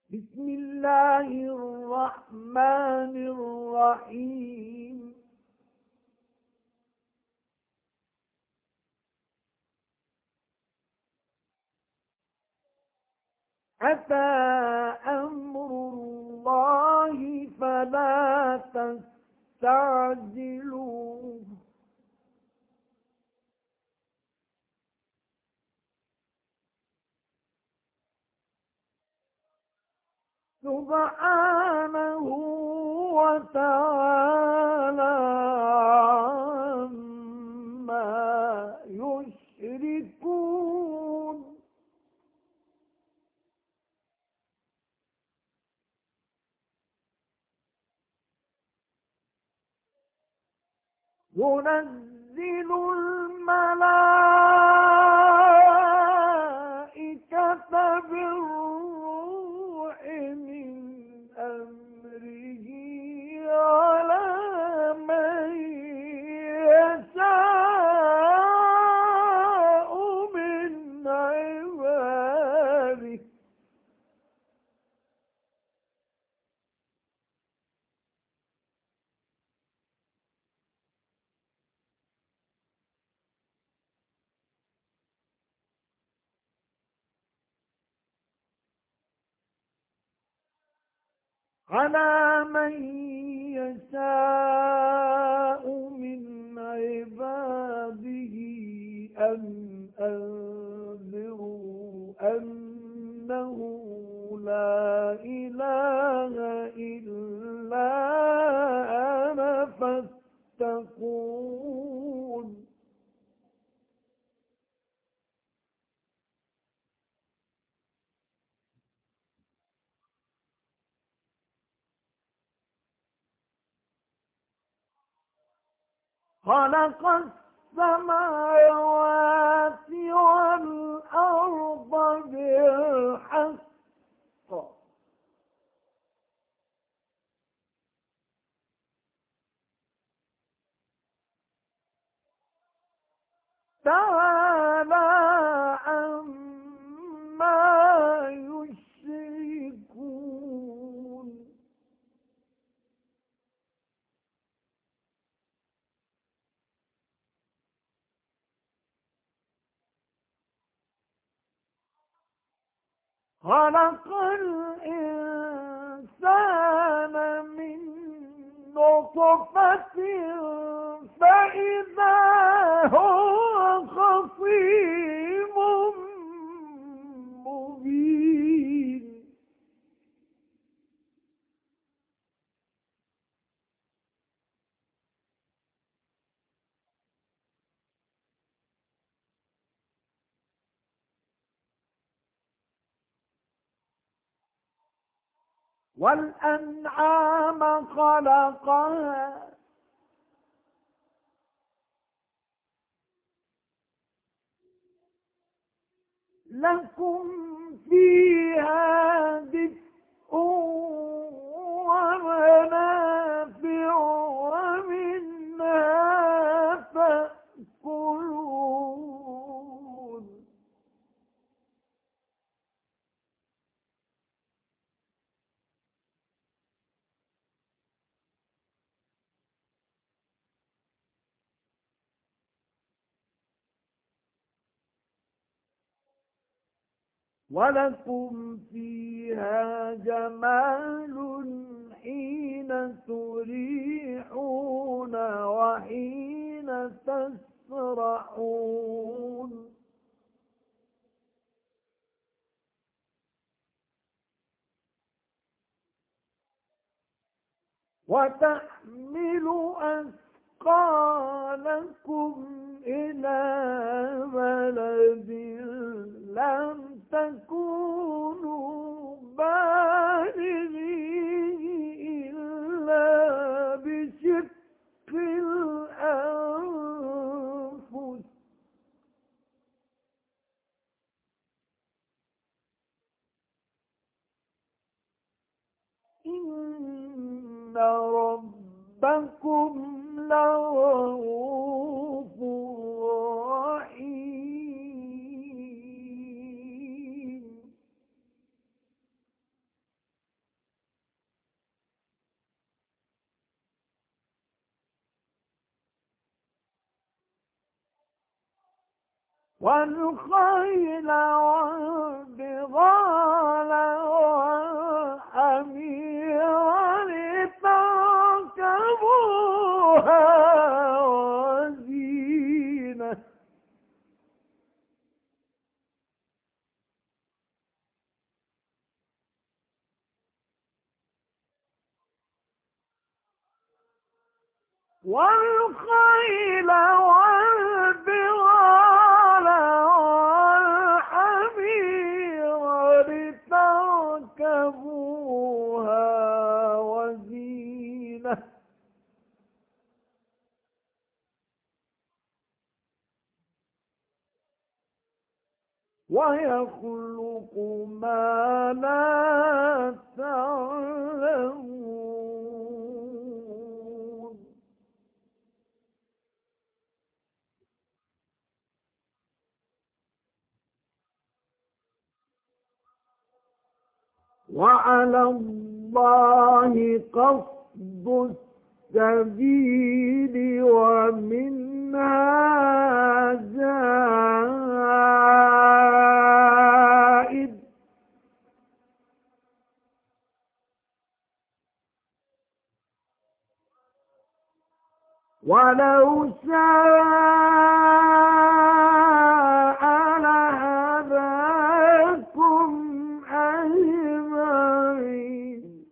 بسم الله الرحمن الرحيم. أتى أمر الله فلا تستعجلوه. سبحانه وتعالى عما يشركون. ينزل الملائكة بالروح من أمره على من يشاء من عباده. على من يشاء من عباده أن أنذروا أنه لا إله إلا أنا فاتقون. خلق السماوات والأرض بالحق تعالى عما يشركون. خلق الإنسان من نطفة فإذا هو خصيم مبين. والأنعام خلقها لكم فيها دفء ومنافع ومنها تأكلون. ولكم فيها جمال حين تريحون وحين تسرحون. وتحمل أثقالكم إلى بلد لم تكونوا بالغيه إلا بشق الأنفس. إن ربكم لرؤوف رحيم. والخيل والبغال والحمير لتركبوها وزينة والخيل والبغال والحمير لتركبوها وزينة ويخلق ما لا تعلمون وعلى الله قصد السبيل ومنها جائر ولو شاء لهداكم أجمعين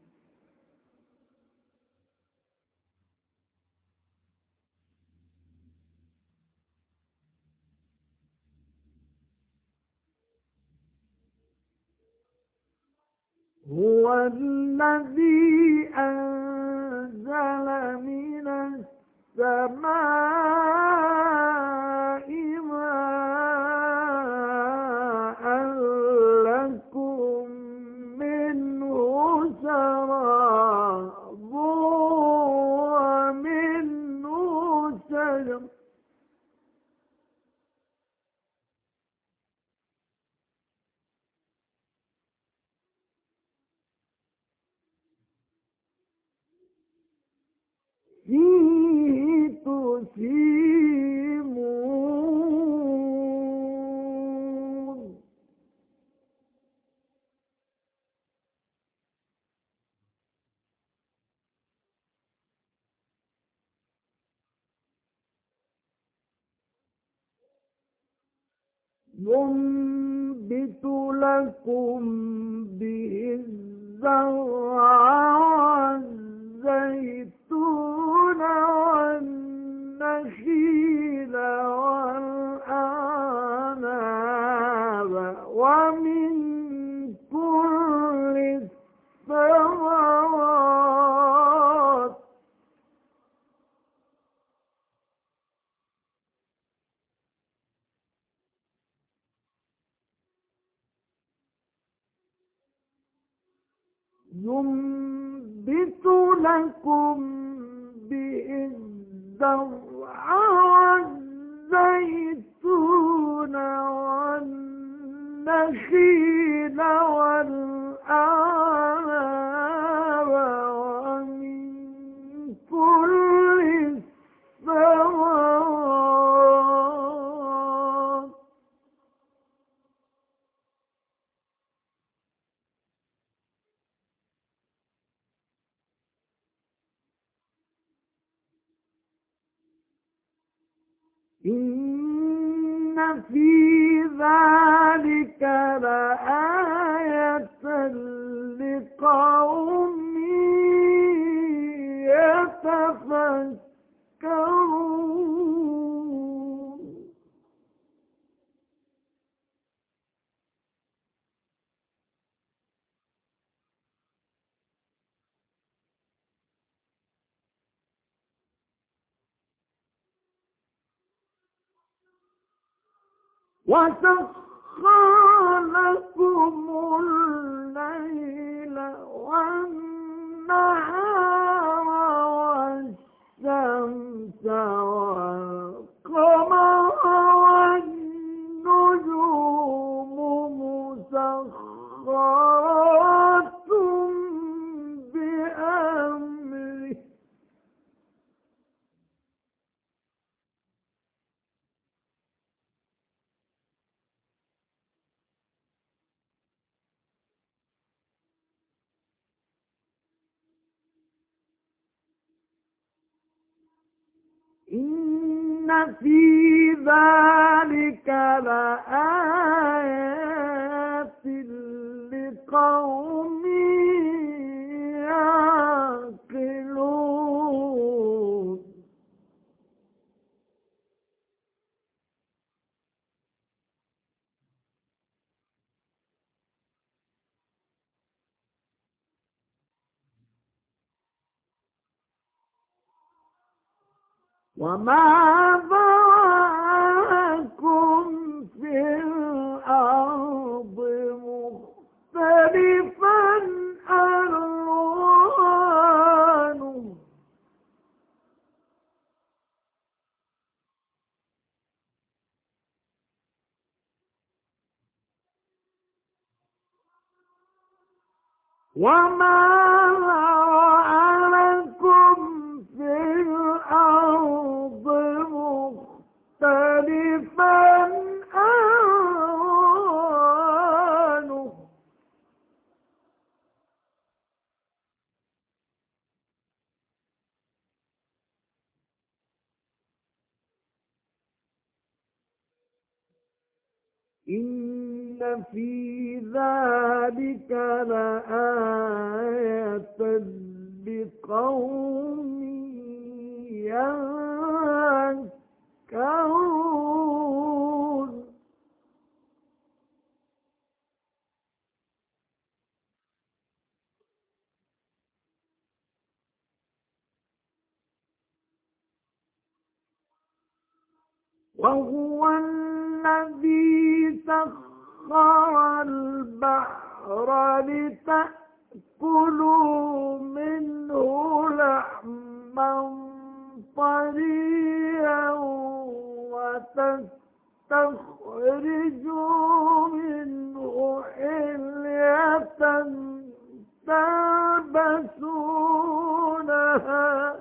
هو الذي أنزل من السماء ماء لكم منه شراب ومنه شجر فيه تسيمون ينبت لكم به الزرع والزيتون والنخيل والأعناب ومن كل الثمرات ينبت لكم به الزرع والزيتون والنخيل والأعناب ومن كل الثمرات إن في ذلك لآية لقوم يتفكرون وسخر لكم الليل والنهار والشمس والقمر والنجوم مسخرات بأمره إن في ذلك لآيات لقوم يعقلون وما ذرأكم في الأرض مختلفا ألوانه وما ذرأ لكم في الأرض مختلفا ألوانه إن في ذلك لآية لقوم يذكرون وهو الذي سخر البحر لتأكلوا منه لحما طريا وتستخرجوا منه حلية تلبسونها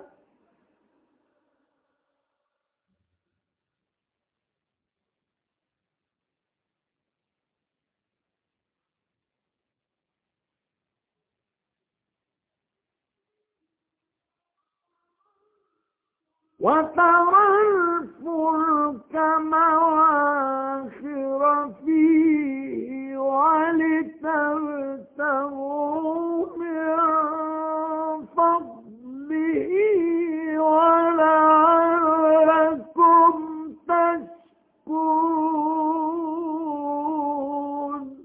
وترى الفلك مواخر فيه ولتبتغوا من فضله ولعلكم تشكرون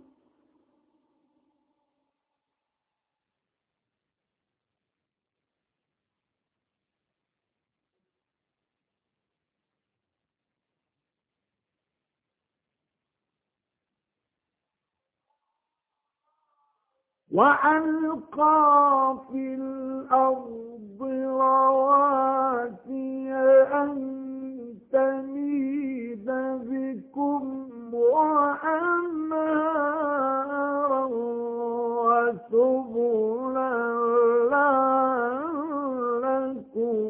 وألقى في الأرض رواسي أن تميد بكم وأنهارا وسبلا لعلكم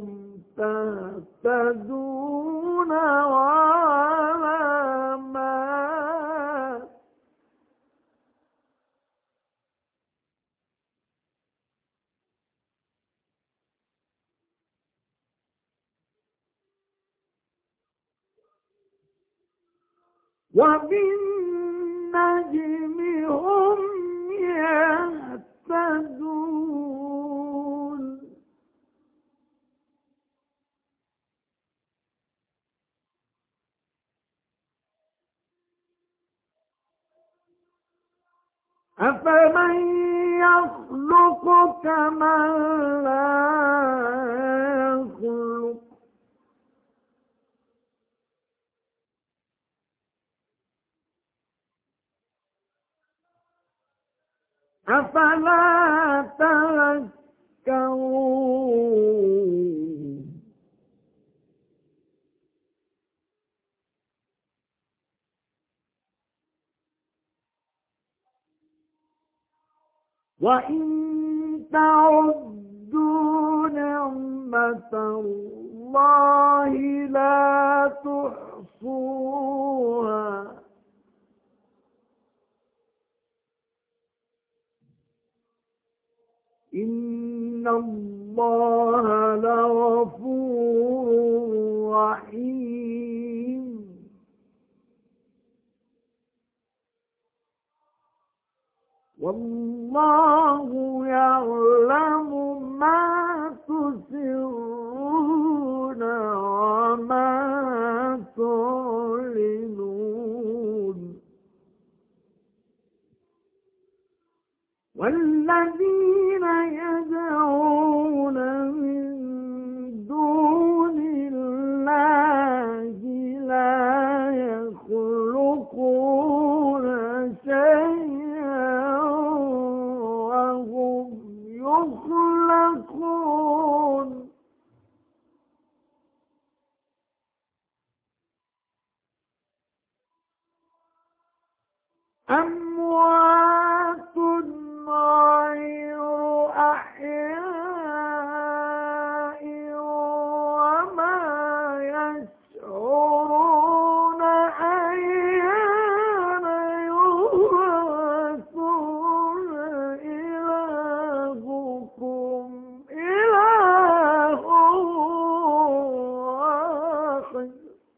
تهتدون وعلامات وبالنجم هم يهتدون أفمن يخلق كمن لا يخلق أفلا تذكرون وإن تعدوا نعمة الله لا تحصوها إن الله لغفور والله يعلم ما تسرون وما تعلنون والذين يدعون من دون الله لا يخلقون شيئا وهم يخلقون أموات غير أحياء وما يشعرون أيان يبعثون إلهكم إله واحد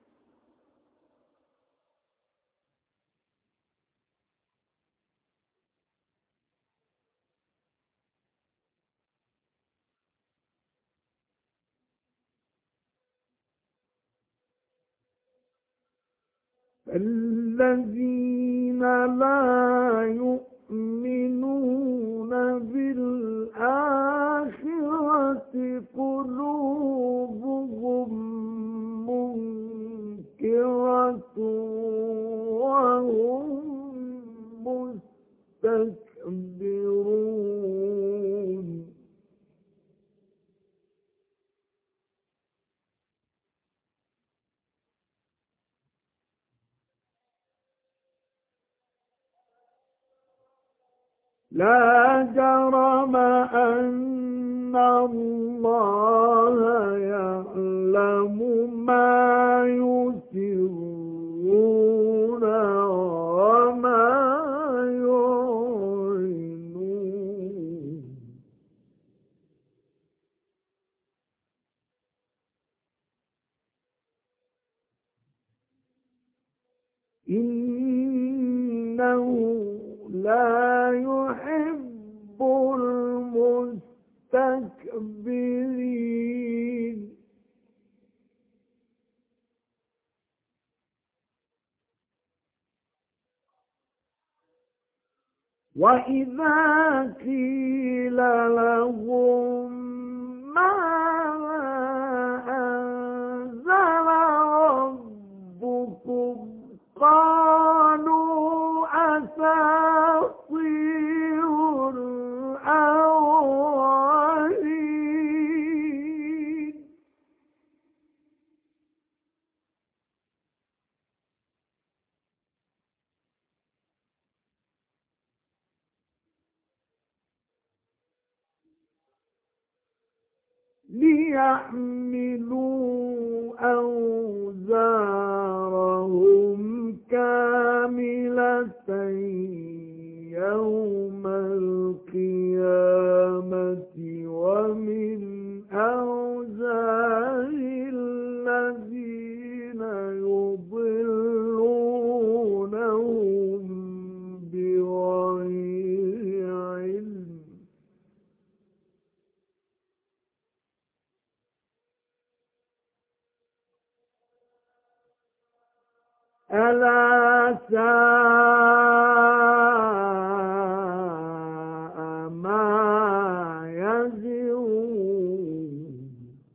الذين لا يؤمنون بالآخرة قلوبهم منكرة وهم مستكبرون لا جرم أن الله يعلم ما يسرون وما يعلنون إنه لا يحب المستكبرين وإذا قيل لهم ماذا أنزل ربكم قالوا أساطير الأولين ليحملوا أوزارهم كاملة يوم القيامة ومن أوزار الذين يضلونهم بغير علم ألا ساء ما يزرون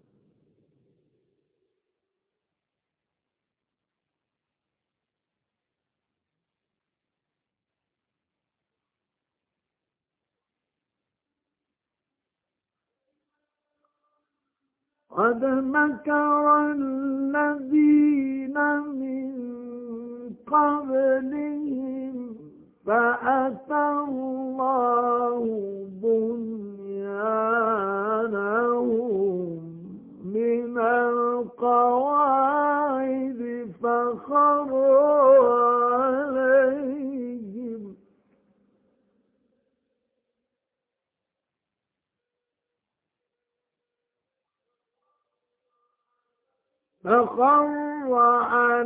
قد مكر الذين من قبلهم فأتى الله بنيانهم من القواعد فخر عليهم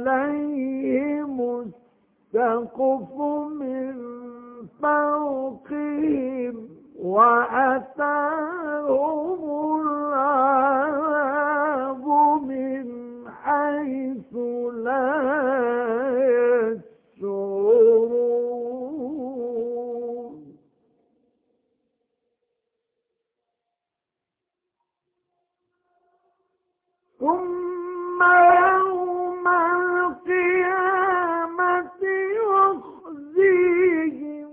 السقف من فوقهم وأتاهم العذاب من حيث لا يشعرون ثم يوم القيامة يخزيهم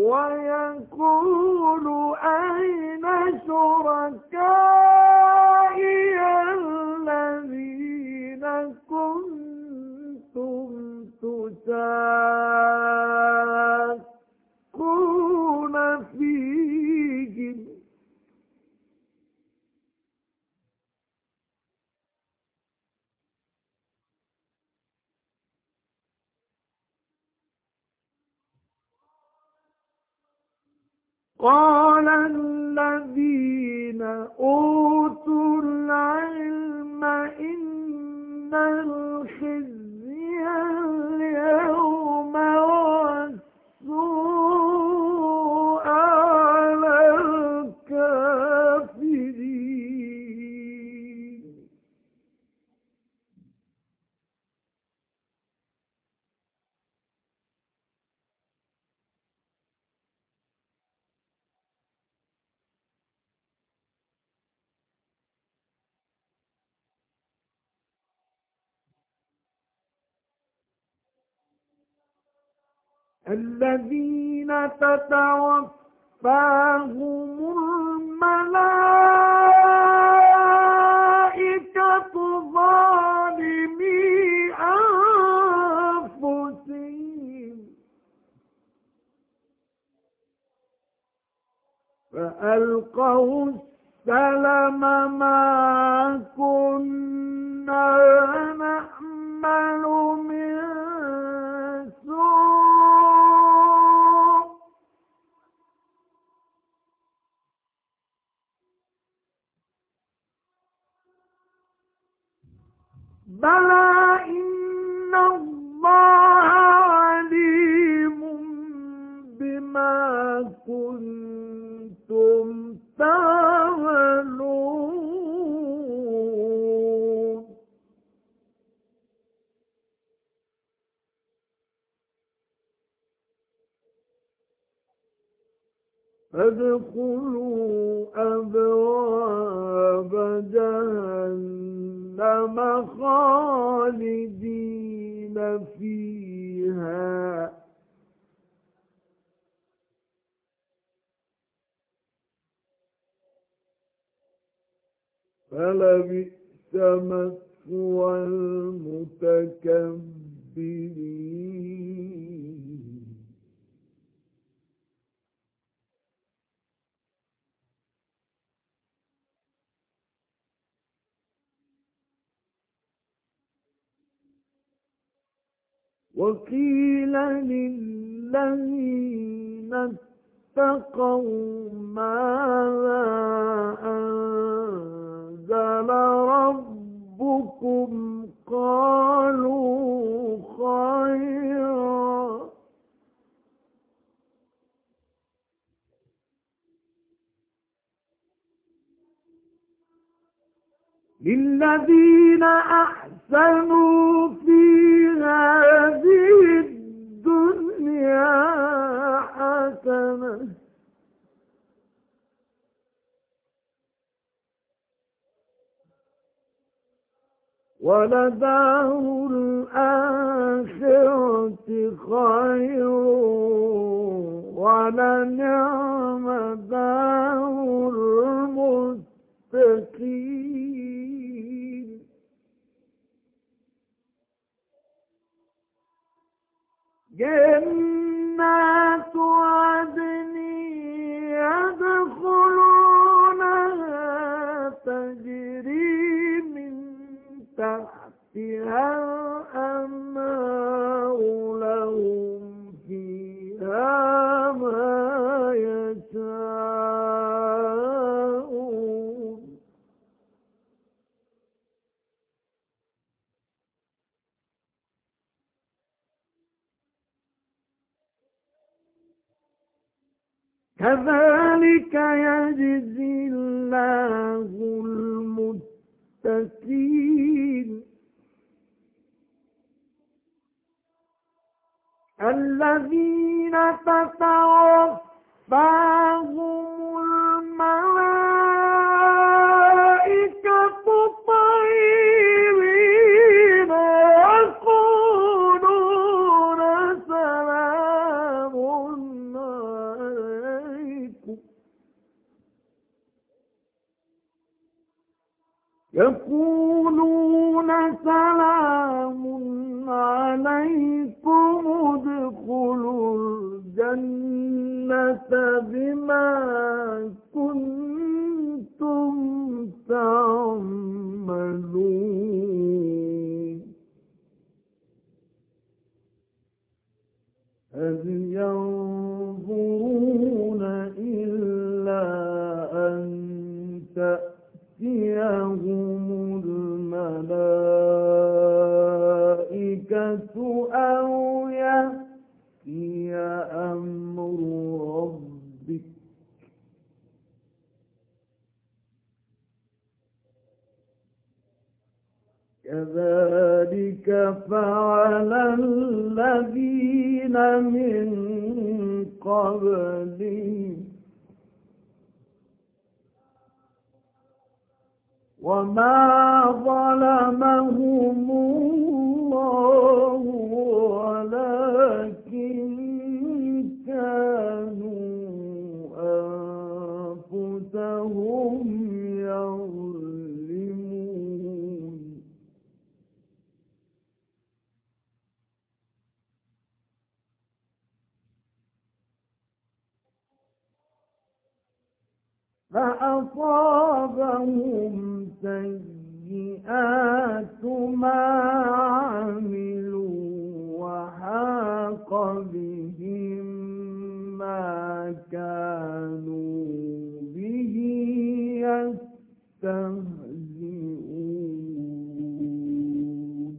ويقول أين شركائي الذين كنتم تشاقون فيهم قال الذين أوتوا العلم إن الخزي اليوم والسوء على الكافرين الذين تتوفاهم الملائكة ظالمي أنفسهم فألقوا السلم ما كنا نعمل من سوء بلى إن الله عليم بما كنتم تعملون فادخلوا أبواب جهنم خالدين فيها فلبئس مثوى المتكبرين وقيل للذين اتقوا ماذا أنزل ربكم قالوا خيرا للذين أحسنوا في هذه الدنيا حسنة ولدار الآخرة خير ولنعم دار المتقين جنات عدن يدخلونها تجري من تحتها الأنهار لهم فيها ما يشاءون كذلك يجزي الله المتقين الذين تتوفاهم الملائكة طيبين يقولون سلام عليكم ادخلوا الجنة بما كنتم تعملون هل ينظرون إلا أن تأتيهم الملائكة أو يأتي أمر ربك كذلك فعل الذين من قبلهم وما ظلمهم الله ولكن كانوا أنفسهم يظلمون فأصابهم سيئات ما عملوا وحاق بهم ما كانوا به يستهزئون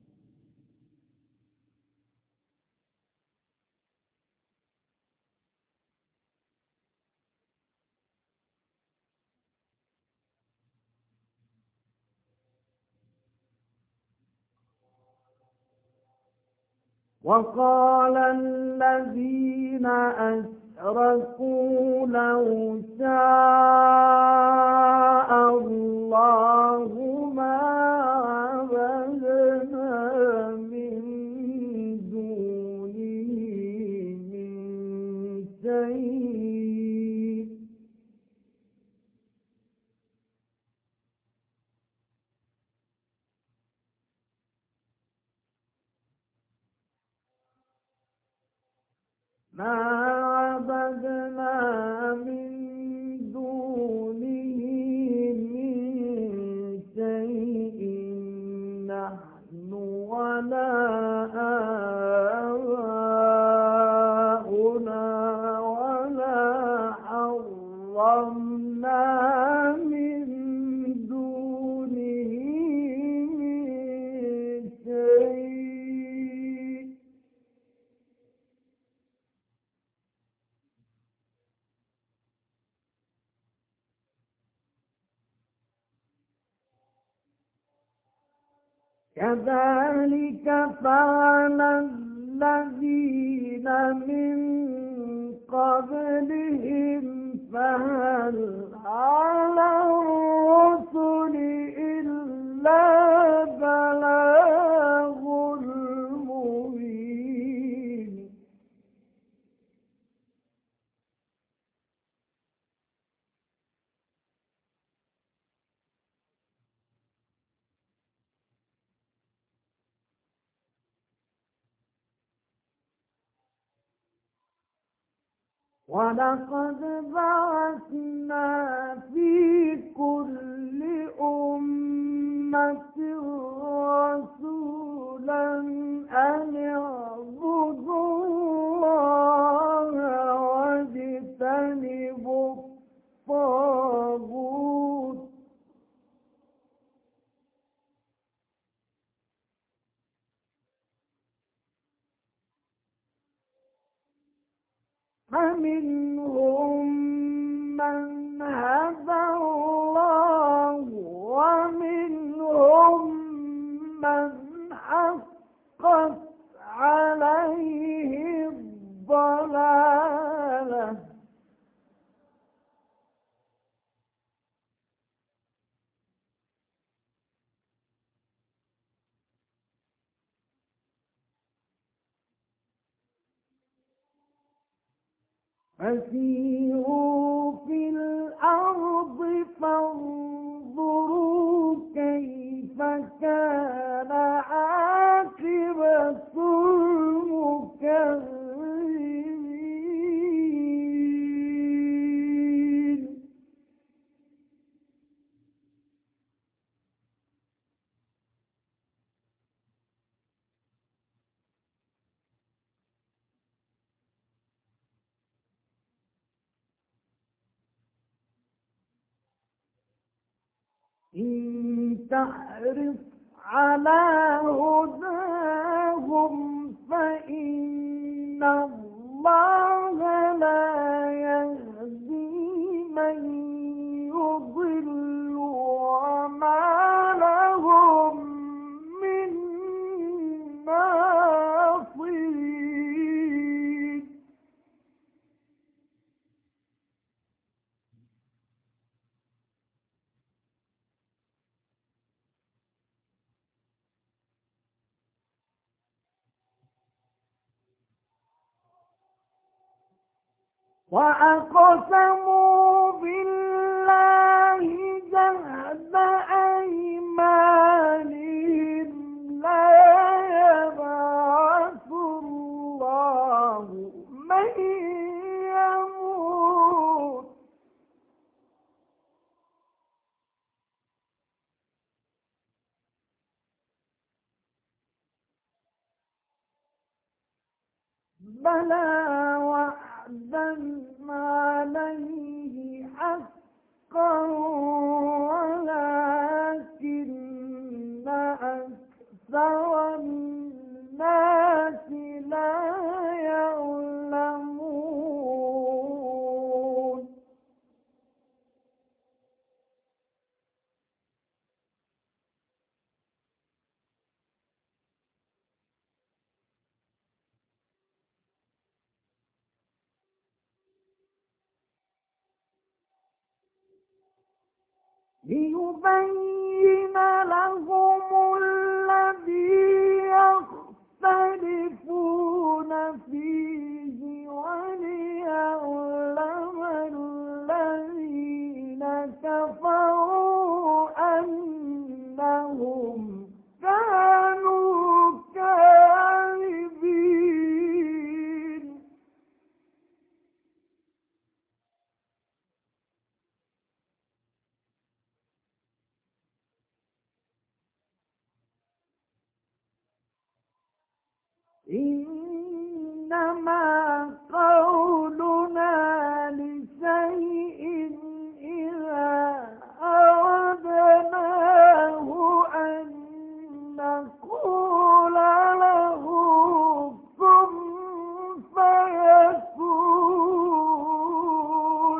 وقال الذين أشركوا لو شاء الله ما عبدنا من دونه من شيء ما عبدنا من دونه من شيء نحن ولا آباؤنا ولا حرمنا من دونه من شيء كذلك فعل الذين من قبلهم فهل على الرسل إلا بلاغ المبين ولقد بعثنا في كل أمة رسولا أن اعبدوا الله واجتنبوا الطاغوت فمنهم من هدى الله ومنهم من حقت عليه الضلالة. فسيروا في الأرض فانظروا كيف كان عاقبة المكذبين. إن تحرص على هداهم فإن الله لا يهدي من يضل وما لهم من ناصرين. وأقسموا بالله جهد أيمانهم لا يبعث الله من يموت بلى وعدا عليه حقا ولكن أكثر الناس لا يعلمون. ليبين لهم الذي يختلفون فيه وليعلم الذين كفروا أنهم كانوا كاذبين. إنما قولنا لشيء إذا أردناه أن نقول له كن فيكون.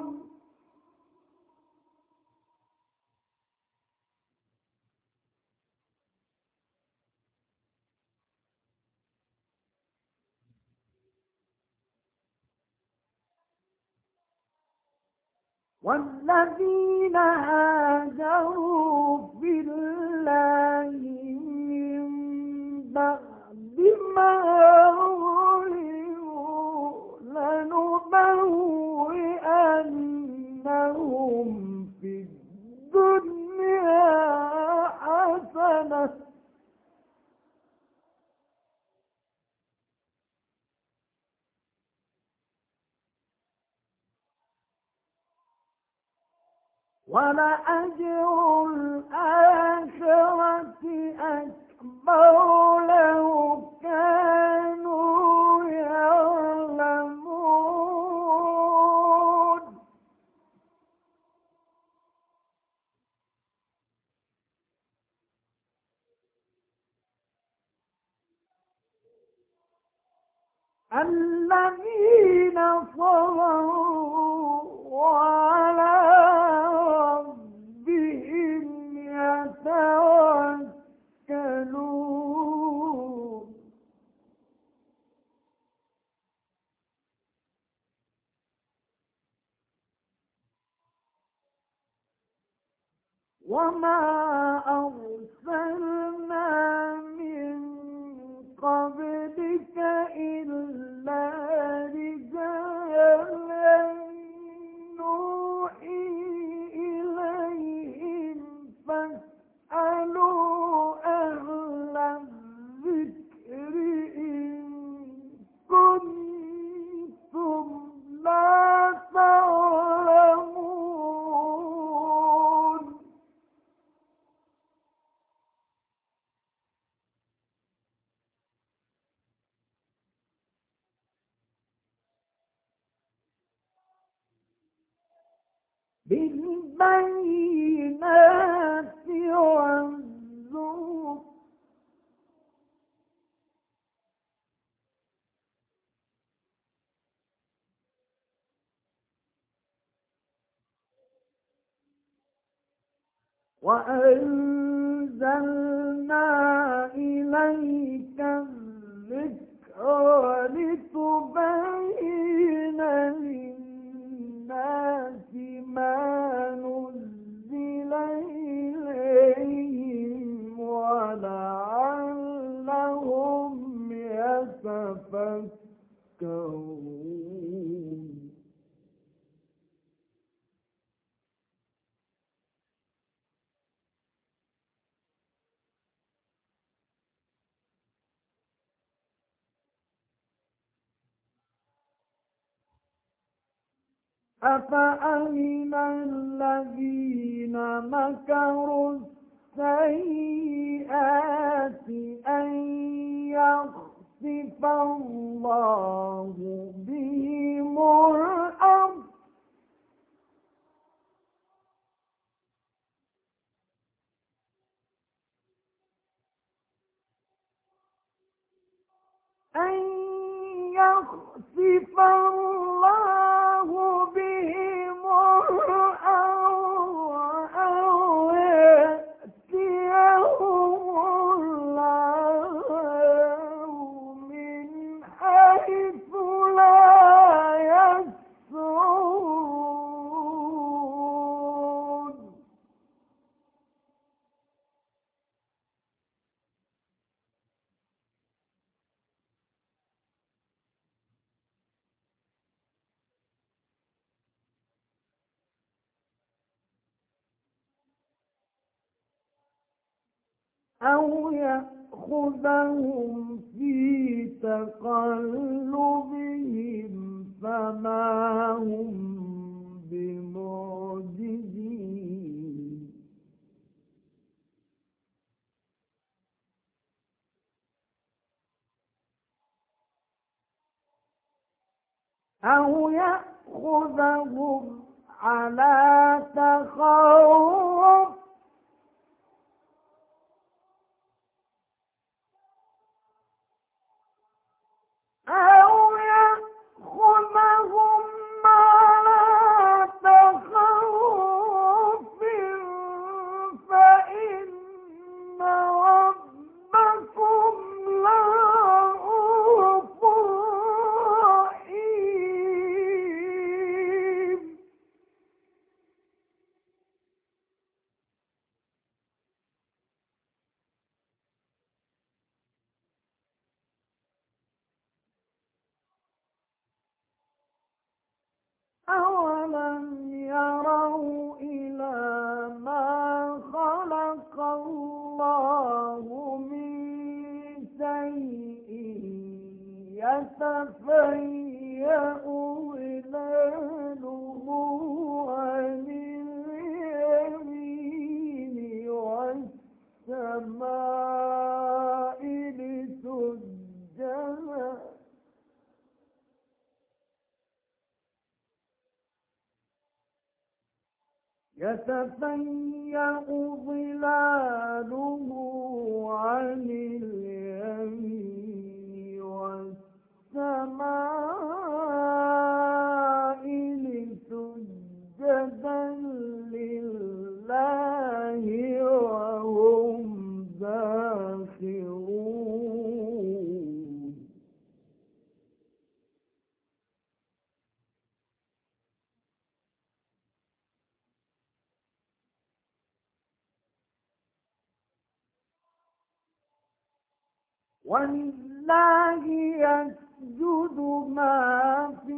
والذين هاجروا في الله من بعد ما ظلموا لنبوئنهم في الدنيا حسنة ولأجر الآخرة أكبر لو كانوا يعلمون. الذين صبروا وما أرسلنا من قبلك إلا رجالا نوحي إليهم فاسألوا أهل الذكر إن كنتم لا تعلمون بالبينات والزبر وأنزلنا إليك الذكر لتبين للناس ما نزل إليهم ولعلهم يتفكرون أفأمن الذين مكروا السيئات أن يخسف الله بهم الأرض أن يخسف الله بهم الأرض أو يأتيهم الله من حيث لا يشعرون أو يأخذهم في تقلبهم فما هم بمعجزين أو يأخذهم على تخوف أو يأخذهم على تخوف فإن ربكم لرءوف رحيم أولم يروا إلى ما خلق الله من شيء يتفيأ ظلاله عن اليمين والسماء لتسجد يتفيأ ظلاله عن اليمين والسماء لسجدا لله وهم داخرون ولله يسجد ما في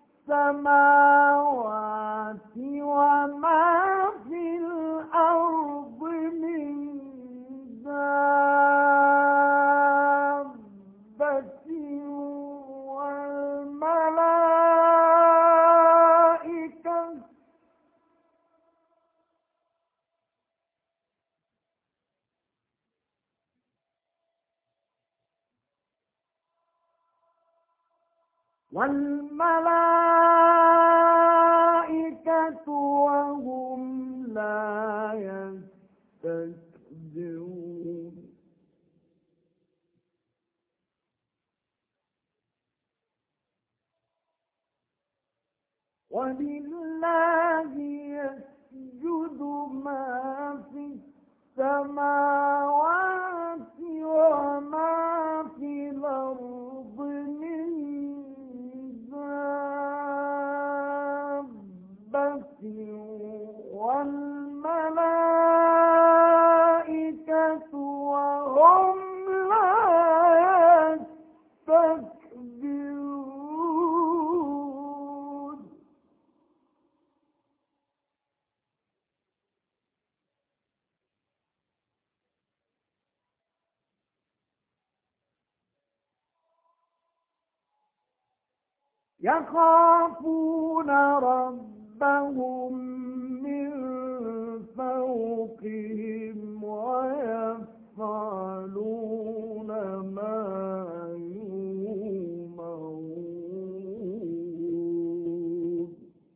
السماوات وما في الأرض من دابة والملائكة وهم لا يستكبرون ولله يسجد ما في السماوات وما في الأرض من دابة والملائكة وهم لا يستكبرون يخافون ربهم من فوقهم ويفعلون ما يؤمرون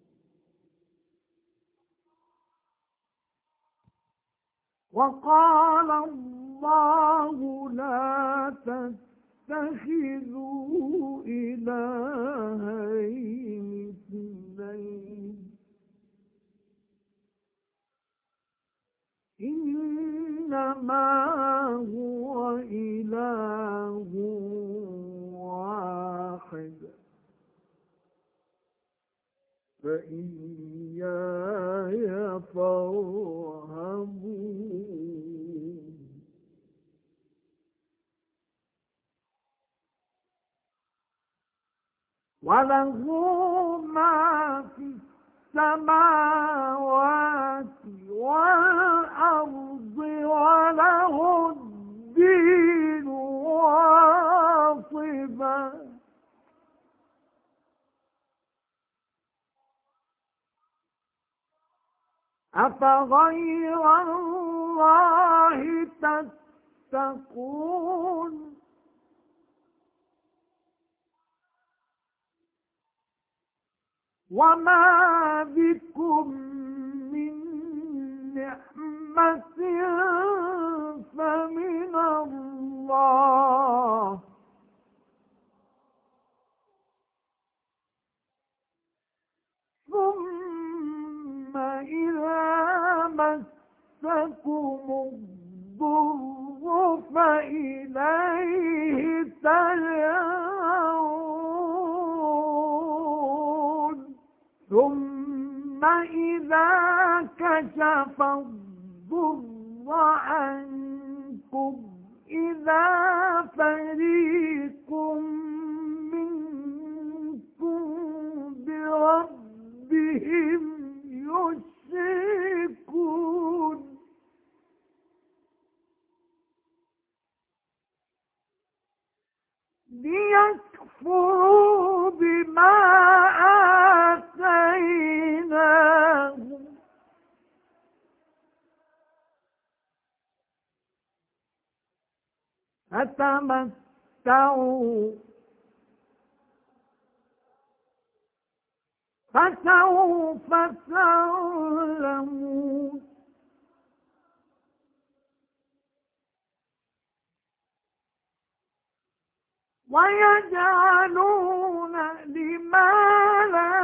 وقال الله لا تتخذوا إلهين اثنين إنما هو إله واحد فإياي فارهبون وله ما في السماوات والأرض وله الدين واصبا أفغير الله تتقون وما بكم من نعمة فمن الله ثم إذا مسكم الضر فإليه تجأرون ثم إذا كشف الضر عنكم إذا فريق منكم بربهم يشركون ليكفروا بما آتيناهم فتمتعوا فسوف تعلمون ويجعلون لما لا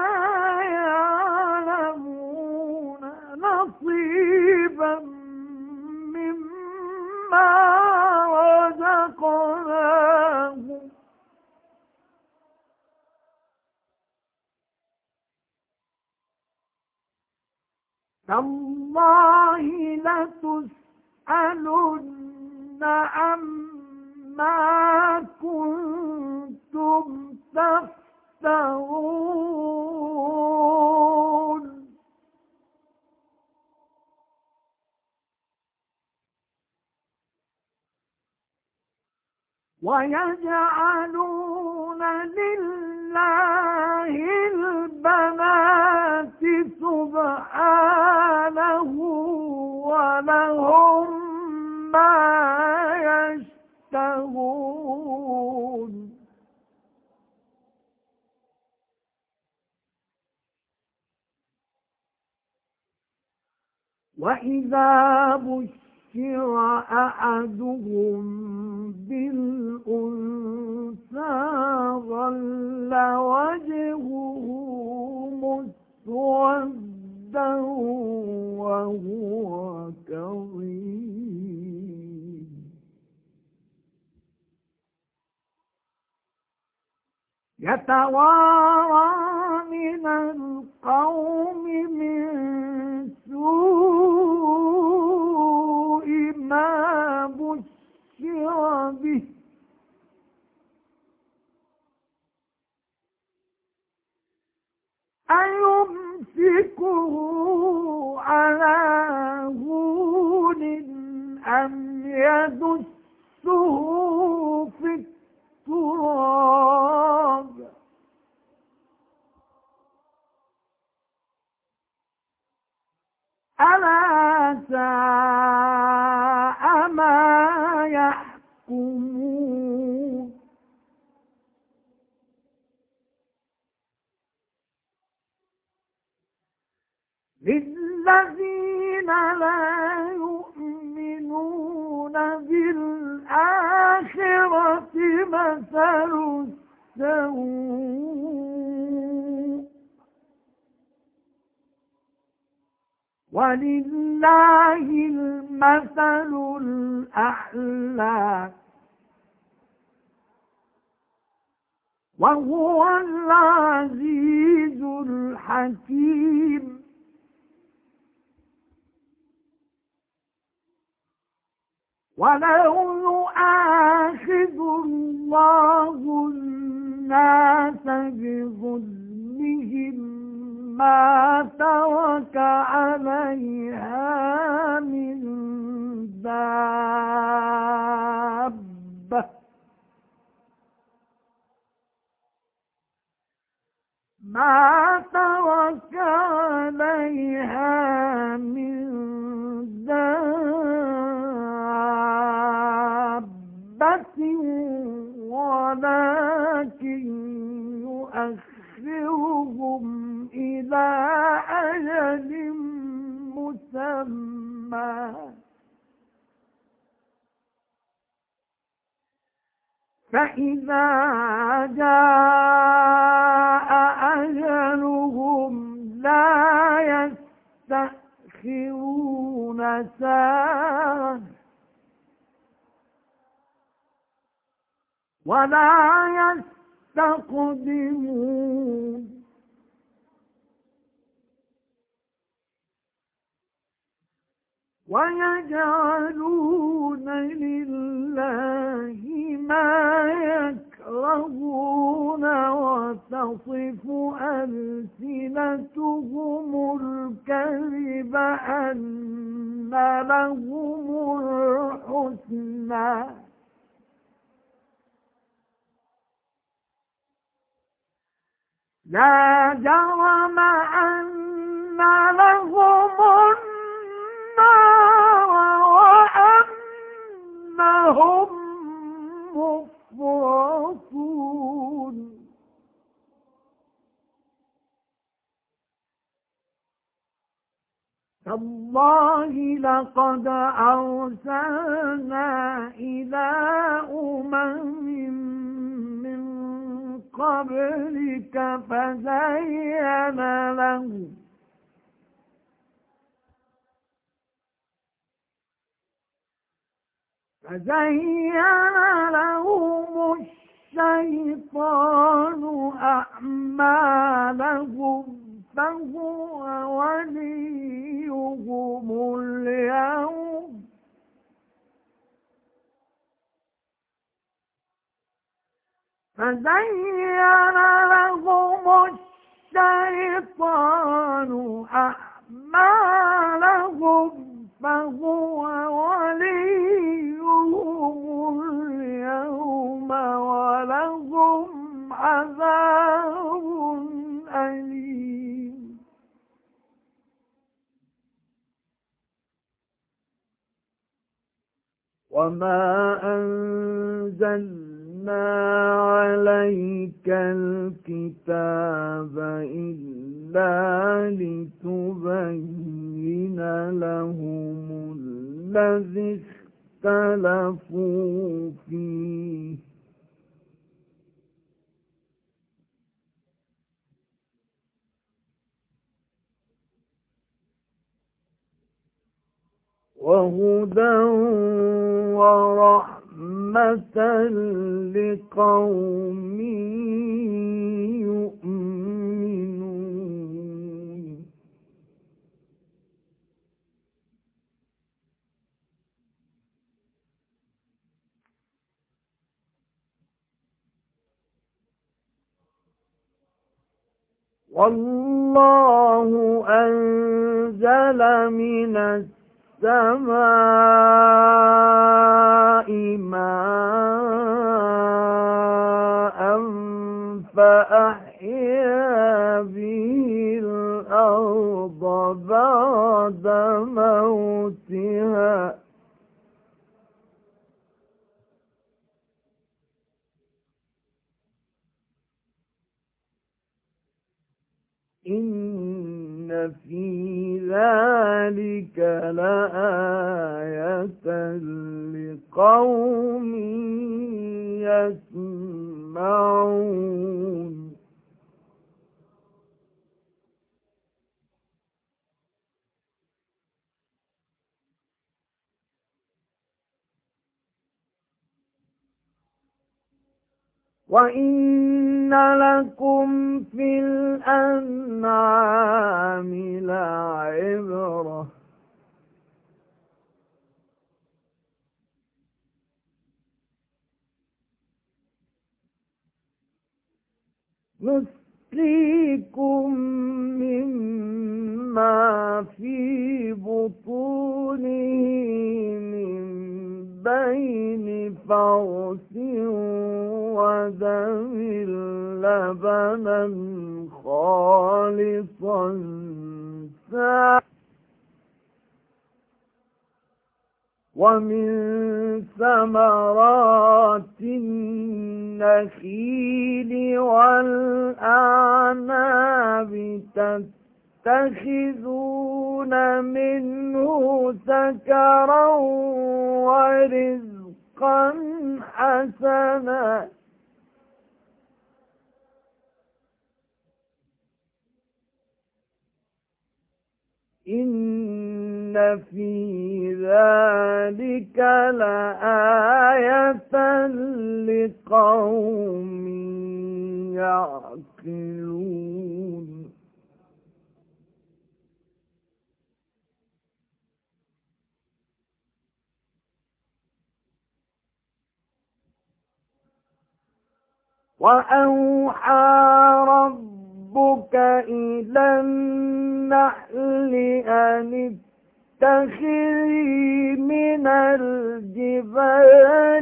يعلمون نصيبا مما رزقناهم تالله لتسألن عما ما كنتم تفترون ويجعلون لله البنات سبحانه ولهم ما يشتهون وإذا بشر أحدهم بالأنثى ظل وجهه مسودا وهو كظيم يتوارى من القوم من سوء ما بشر به أيمسكه على هون أم يدسه في التراب ألا ساء ما يحكمون للذين لا يؤمنون بالآخرة مثل السوء ولله المثل الأعلى وهو العزيز الحكيم ولو يؤاخذ الله الناس بظلمهم ما ترك عليها من دابة ما ترك عليها من دابة ولكن يؤخرهم إلى أجل مسمى فإذا جاء أجلهم لا يستأخرون ساعة ولا يستقدمون ويجعلون لله ما يكرهون وتصف ألسنتهم الكذب أن لهم الحسنى لا جرم أن لهم النار وأنهم مفرطون تالله لقد أرسلنا إلى من قبلك فزين لهم الشيطان أعمالهم فهو وليهم اليوم فزين لهم الشيطان أعمالهم فهو وليهم اليوم ولهم عذاب أليم. وما أنزلنا عليك الكتاب إلا لتبين لهم الذي اختلفوا فيه وهدى ورحمة لقوم يؤمنون. والله أنزل من السماء ماء فأحيا به الأرض بعد موتها إن في ذلك لآية لقوم يسمعون. وإن لكم في الأنعام لعبرة نسقيكم مما في بطونه من بين فرث ودم لبنا خالصا ومن ثمرات النخيل والأعناب تتخذون منه سكرا ورزقا حسنا إن في ذلك لآية لقوم يعقلون. وأوحى ربك إلى النحل أن اتخذي من الجبال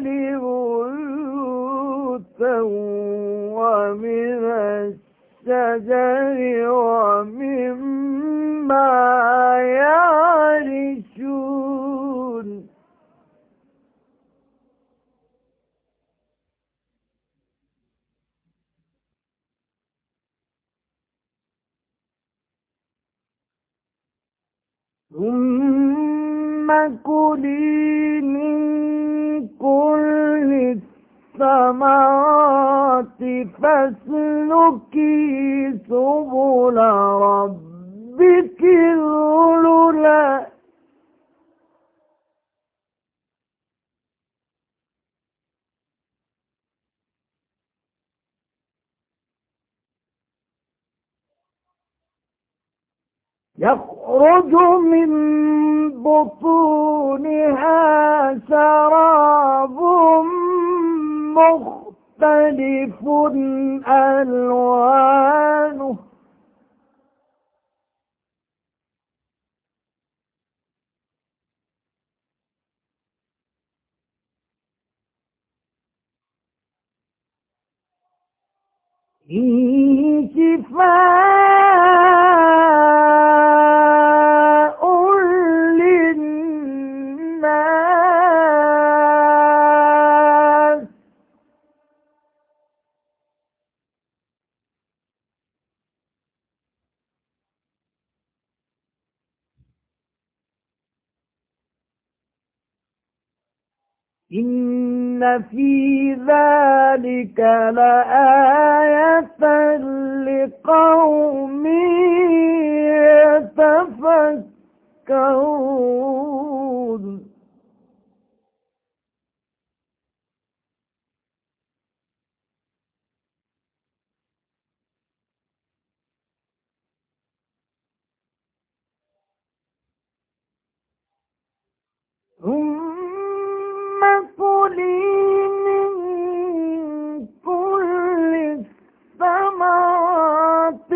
بيوتا ومن الشجر ومما يعرشون ثم كلي من كل الثمرات فاسلكي سبل ربك ذللا يخرج من بطونها شراب مختلف مختلف ألوانه فيه شفاء للناس إن في ذلك لآية لقوم يتفكرون ثم كلي من كل الثمرات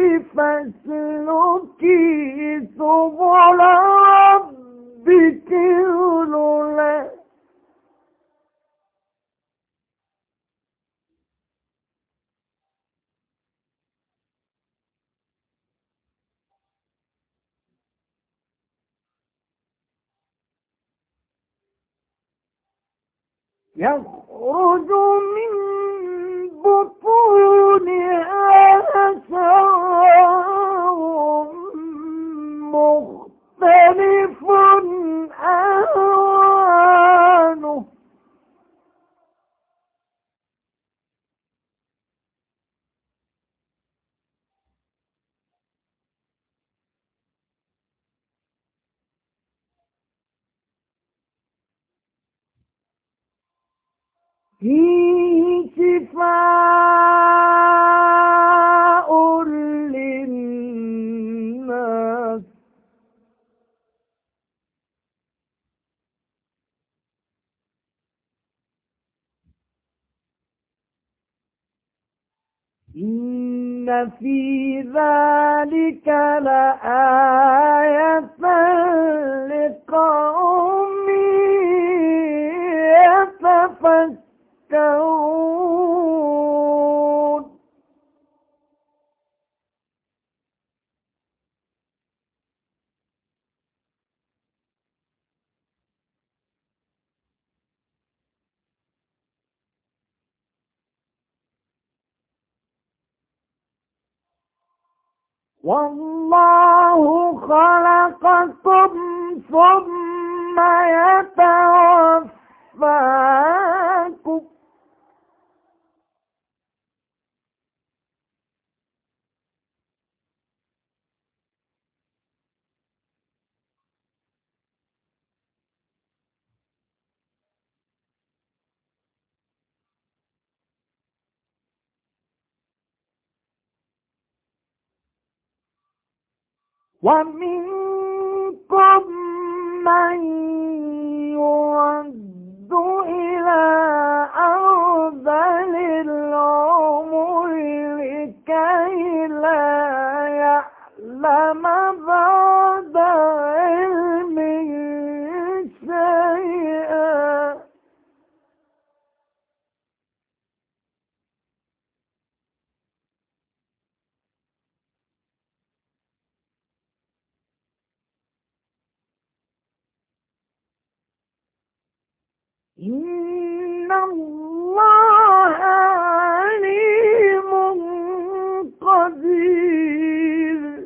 فاسلكي سبل ربك ذللا يخرج من بطونها شراب مختلف ألوانه فيه شفاء للناس إن في ذلك لآية لقوم يتفكرون والله خلقكم ثم يتوفاكم ومنكم من يرد إلى أرذل العمر لكي لا يعلم بعد علم شيئا إن الله عليم قدير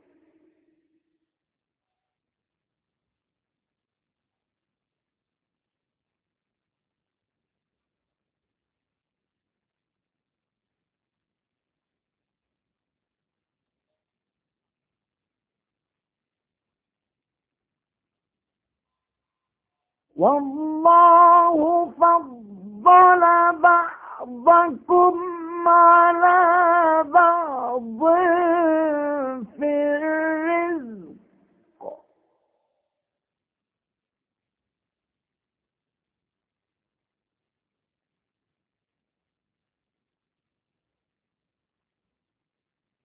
والله فضل بعضكم على بعض في الرزق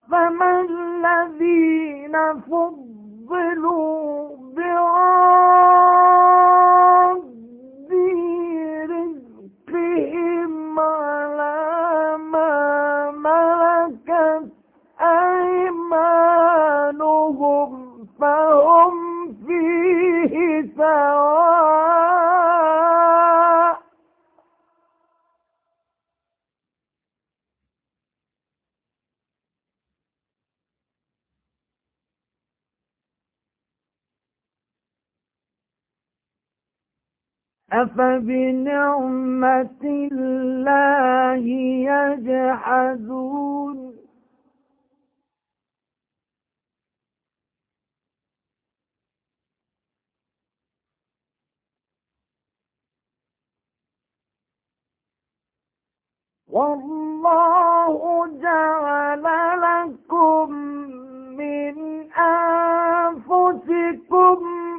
فما الذين فضلوا براد رزقهم على ما ملكت أيمانهم فهم فيه سواء. أفبنعمة الله يجحدون والله جعل لكم من أنفسكم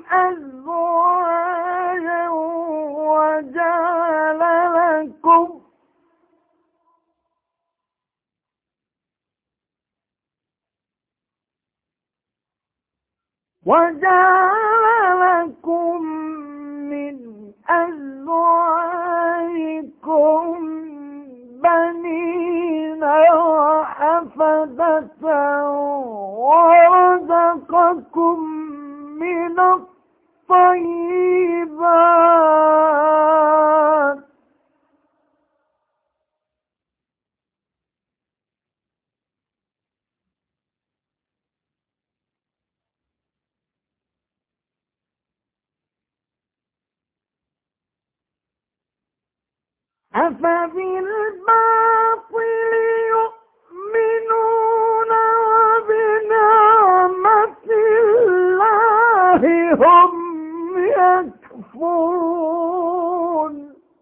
أزواجا وجعل لكم من أزواجكم بنين وحفدة ورزقكم من الطيبات أفبالباطل يؤمنون وبنعمة الله هم يكفرون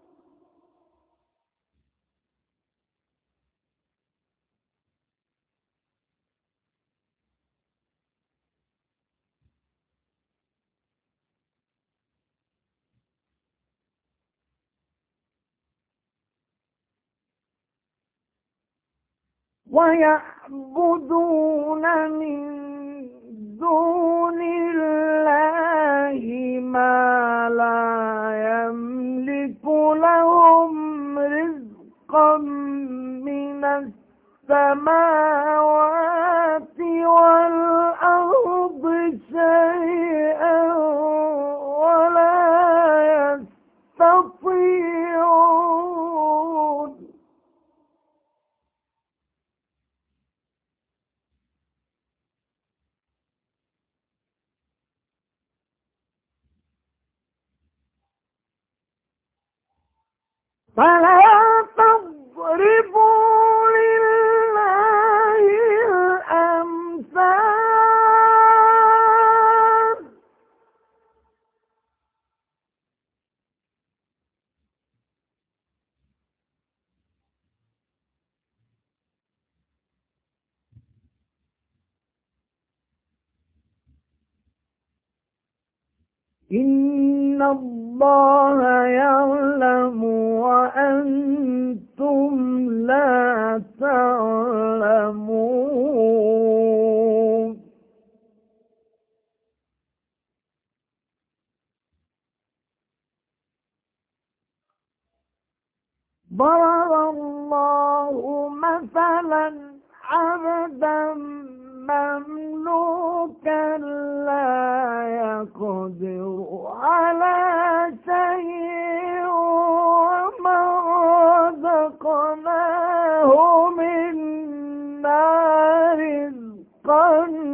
ويعبدون من دون الله ما لا يملك لهم رزقا من السماوات والأرض شيئا ولا يستطيعون فلا تضربوا لله الأمثال إن الله يعلم وأنتم لا تعلمون ضرب الله مثلا عبدا مملوكا لا يقدر على شيء ومن رزقناه منا رزقا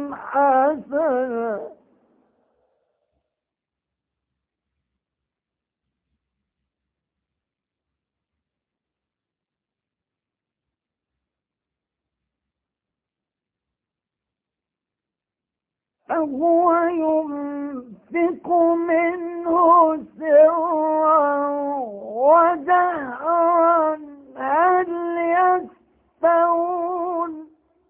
حسنا فهو ينفق منه سرا وجهرا هل يستوون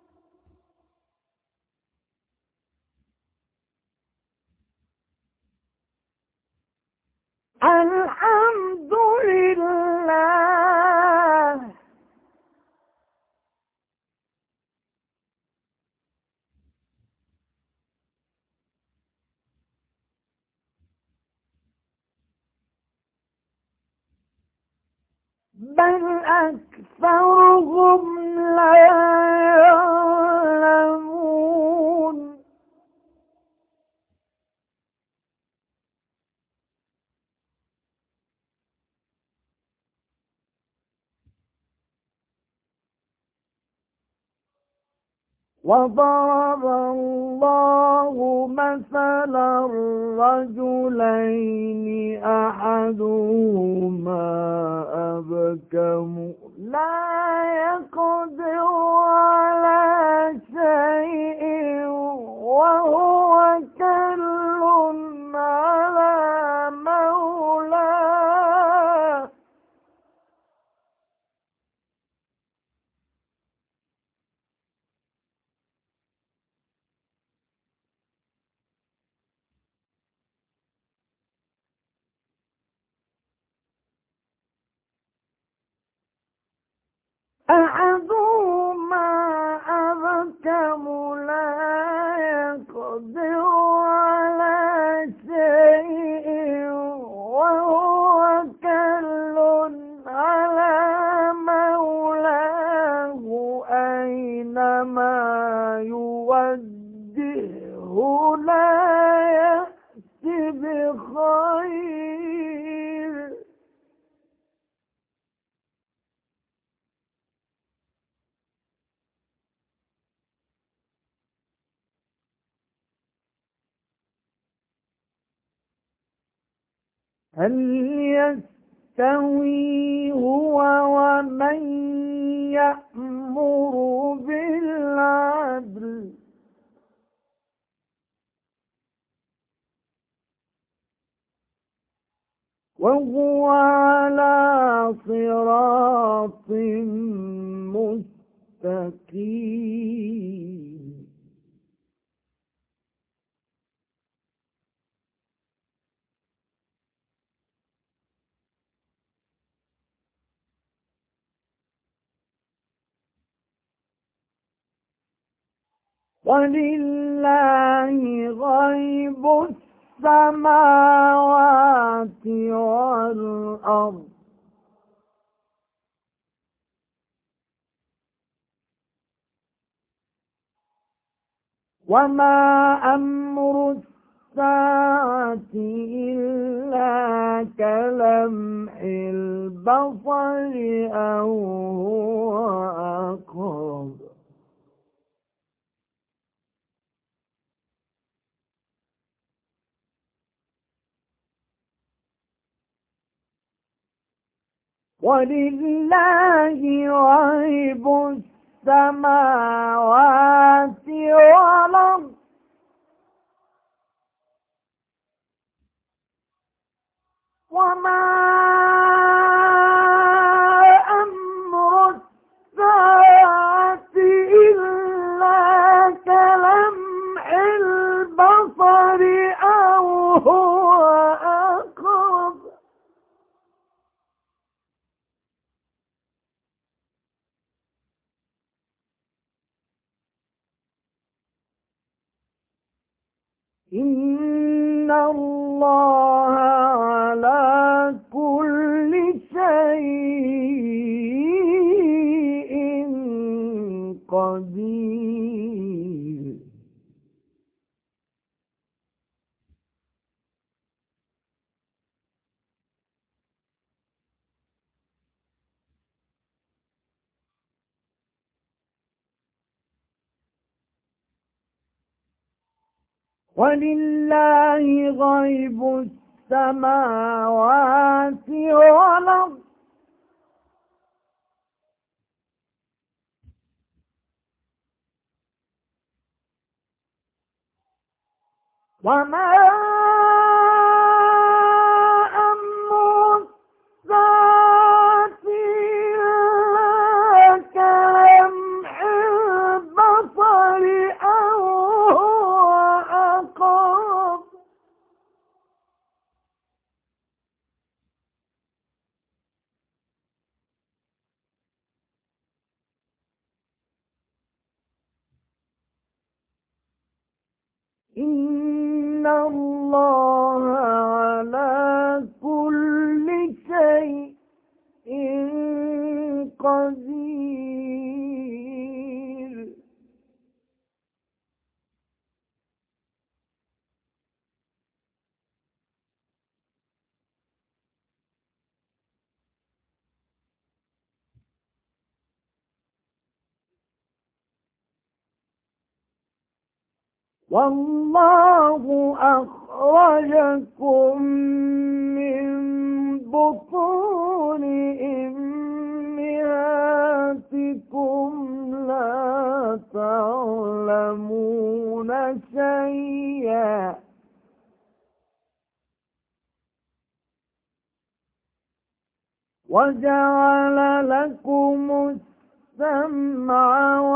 الحمد لله بل أكثرهم لا يعلمون وضرب الله مثلا رجلين أحدهما أبكم لا يقدر على شيء وهو كل على مولاه أحدهما أبكم لا يقدر على شيء وهو كل على مولاه أينما يوجهه لا يأتي بخير هل يستوي هو ومن يأمر بالعدل وهو على صراط مستقيم ولله غيب السماوات والأرض وما أمر الساعة إلا كلمح البصر أو هو أقرب ولله غيب السماوات والأرض وما أمر الساعة إلا كلمح البصر أو هو أقرب إن الله على كل شيء قدير ولله غيب السماوات والأرض وما أمر الساعة إلا كلمح البصر أو هو أقرب إن الله على كل شيء والله أخرجكم من بطون أمهاتكم لا تعلمون شيئا وجعل لكم السمع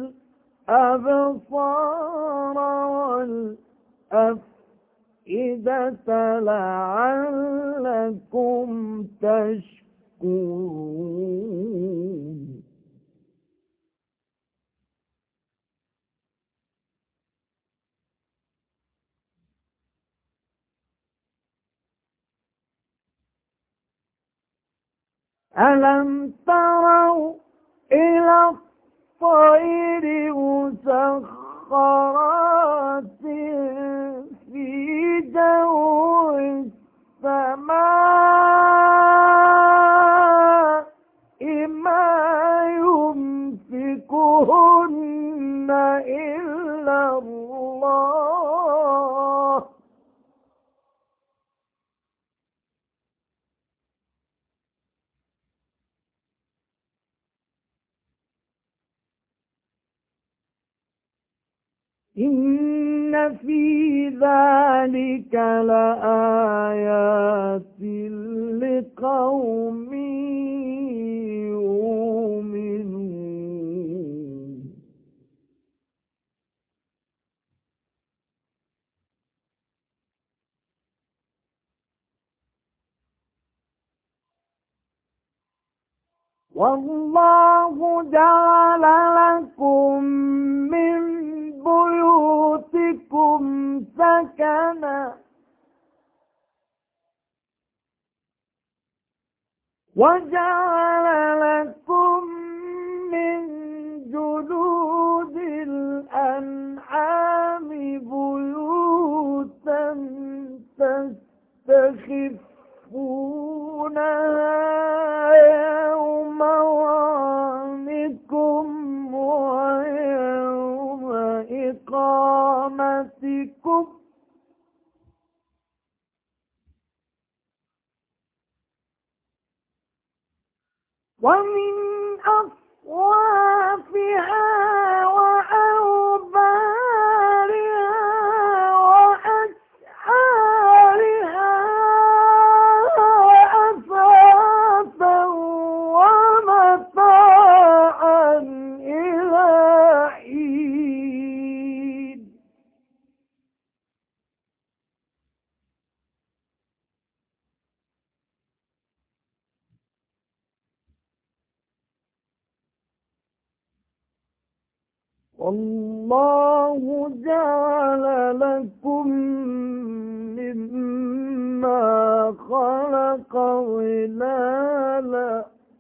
والأبصار والأفئدة لعلكم تشكرون ألم تروا إلى الطير مسخرات في جو السماء ما يمسكهن إلا الله إن في ذلك لآيات لقوم يؤمنون والله جعل لكم من بيوتكم سكنا وجعل لكم من جلود الأنعام بيوتا تستخفونها يوم ظعنكم ويوم إقامتكم ومن أصوافها وأوبارها وأشعارها أثاثا ومتاعا إلى حين والله جعل لكم مما خلق ظلالا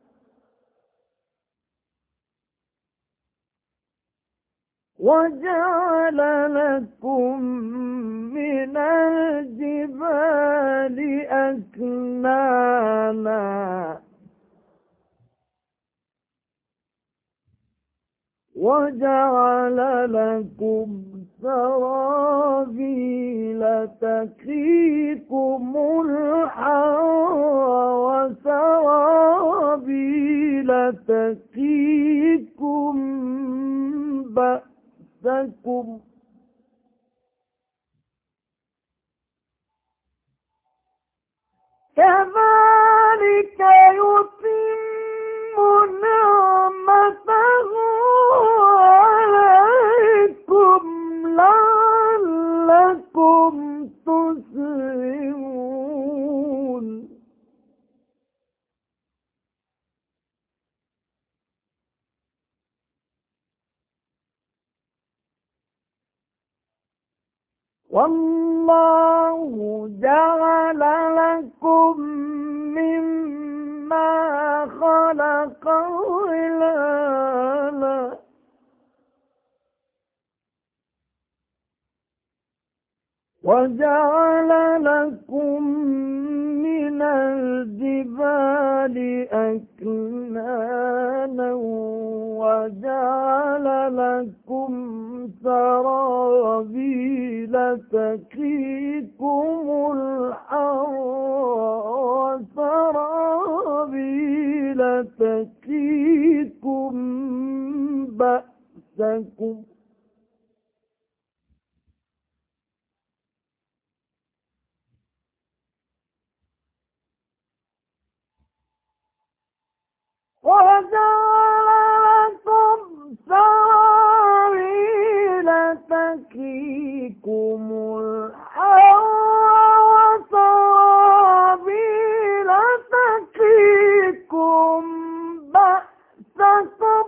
وجعل لكم من الجبال أكنانا وجعل لكم سرابيل تقيكم الحر وسرابيل تقيكم بأسكم كذلك يتم نعمته عليكم لعلكم تسلمون والله جعل لكم مما خلق ظلالا وجعل لكم من من الجبال أكنانا وجعل لكم سرابيل تقيكم الحر وسرابيل تقيكم بأسكم وجعل لكم سرابيل تقيكم الحر وسرابيل تقيكم بأسكم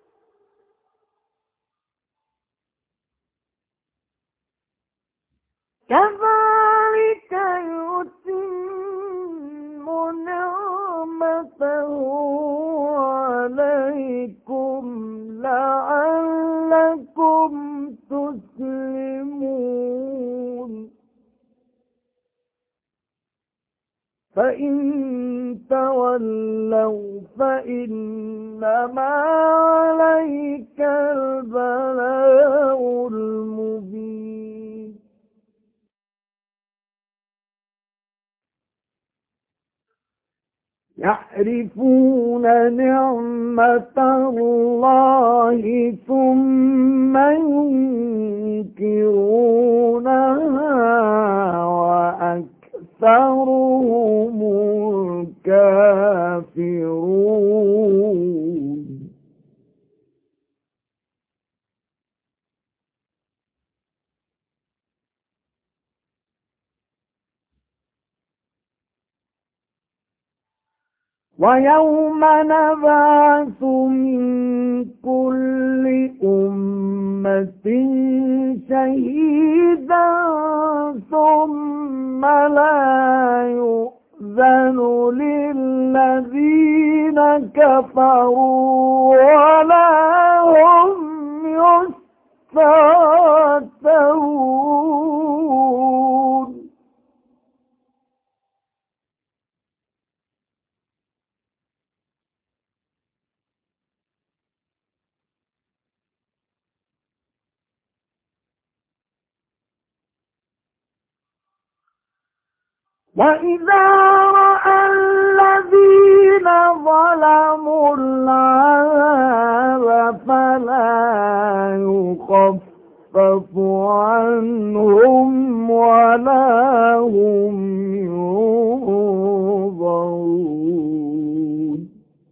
كذلك يتم نعمته عليكم لعلكم تسلمون فإن تولوا فإنما عليك البلاغ المبين يعرفون نعمة الله ثم ينكرونها وأكثرهم الكافرون ويوم نبعث من كل أمة شهيدا ثم لا يؤذن للذين كفروا ولا هم يستعتبون وإذا رأى الذين ظلموا العذاب فلا يخفف عنهم ولا هم ينظرون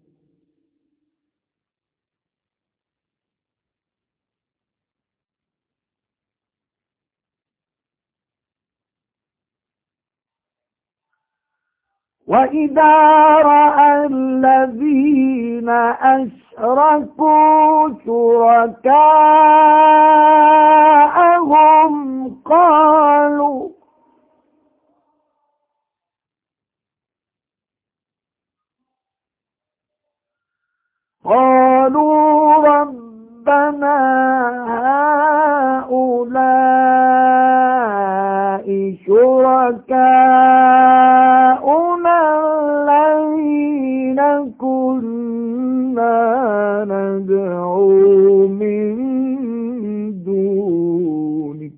وإذا رأى الذين أشركوا شركاءهم قالوا ربنا هؤلاء شركاؤنا الذين كنا ندعو من دونك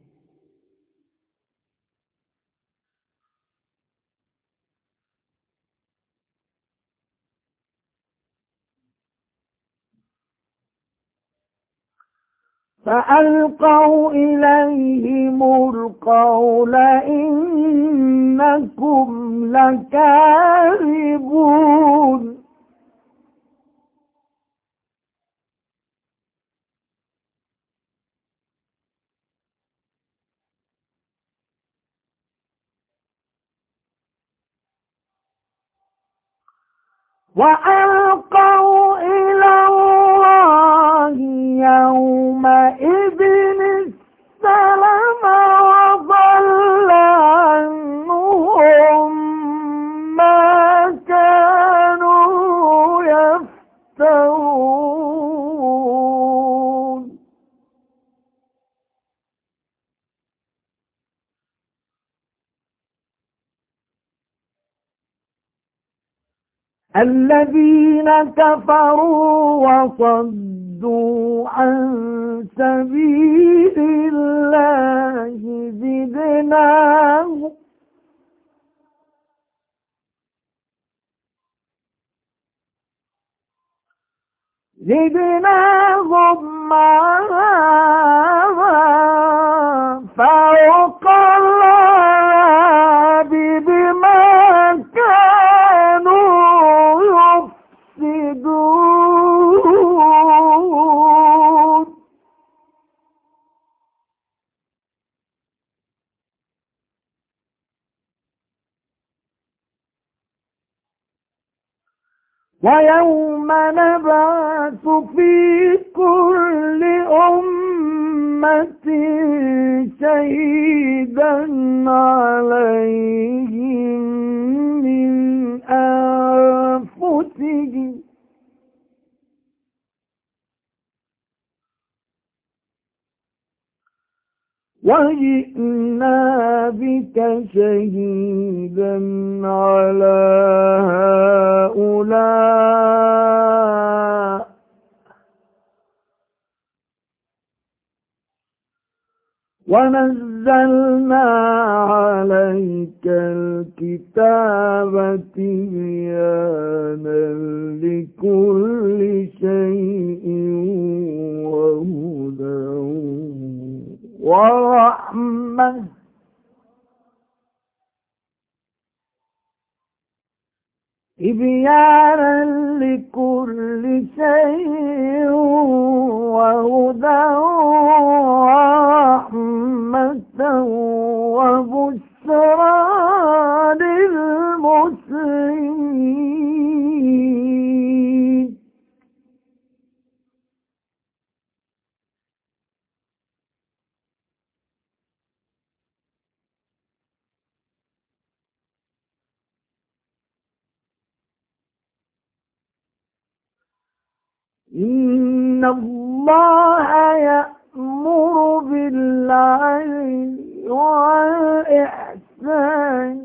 فألقوا إليهم القول إنكم لكاذبون وألقوا إلى الله يومئذ السلام وضل عنهم ما كانوا يفترون الذين كفروا وصدوا عن سبيل الله زدناهم فوق العذاب بما كانوا يفسدون. ويوم نبعث في كل أمة شهيدا عليهم من أنفسهم وجئنا بك شهيدا على هؤلاء ونزلنا عليك الكتاب تبيانا لكل شيء وهدى ورحمة تبيانا لكل شيء وهدى ورحمة وبشرى للمسلمين. إن الله يأمر بالعدل والإحسان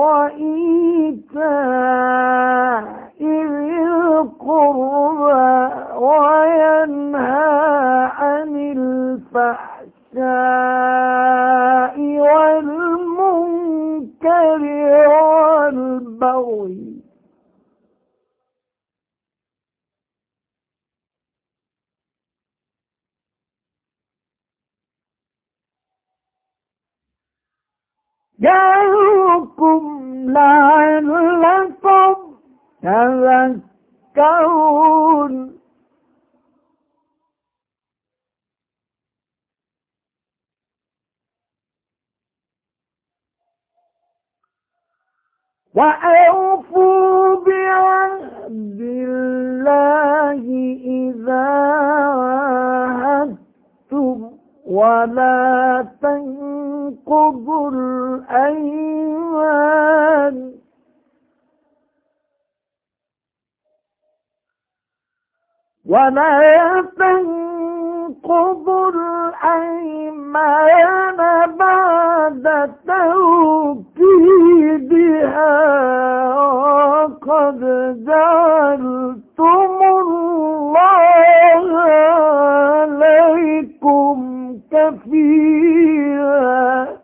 وإيتاء ذي القربى وينهى عن الفحشاء والمنكر والبغي يعظكم لعلكم تذكرون. وأوفوا بعهد الله إذا عاهدتم ولا تنقضوا الأيمان بعد توكيدها وقد جعلتم الله عليكم كفيلا.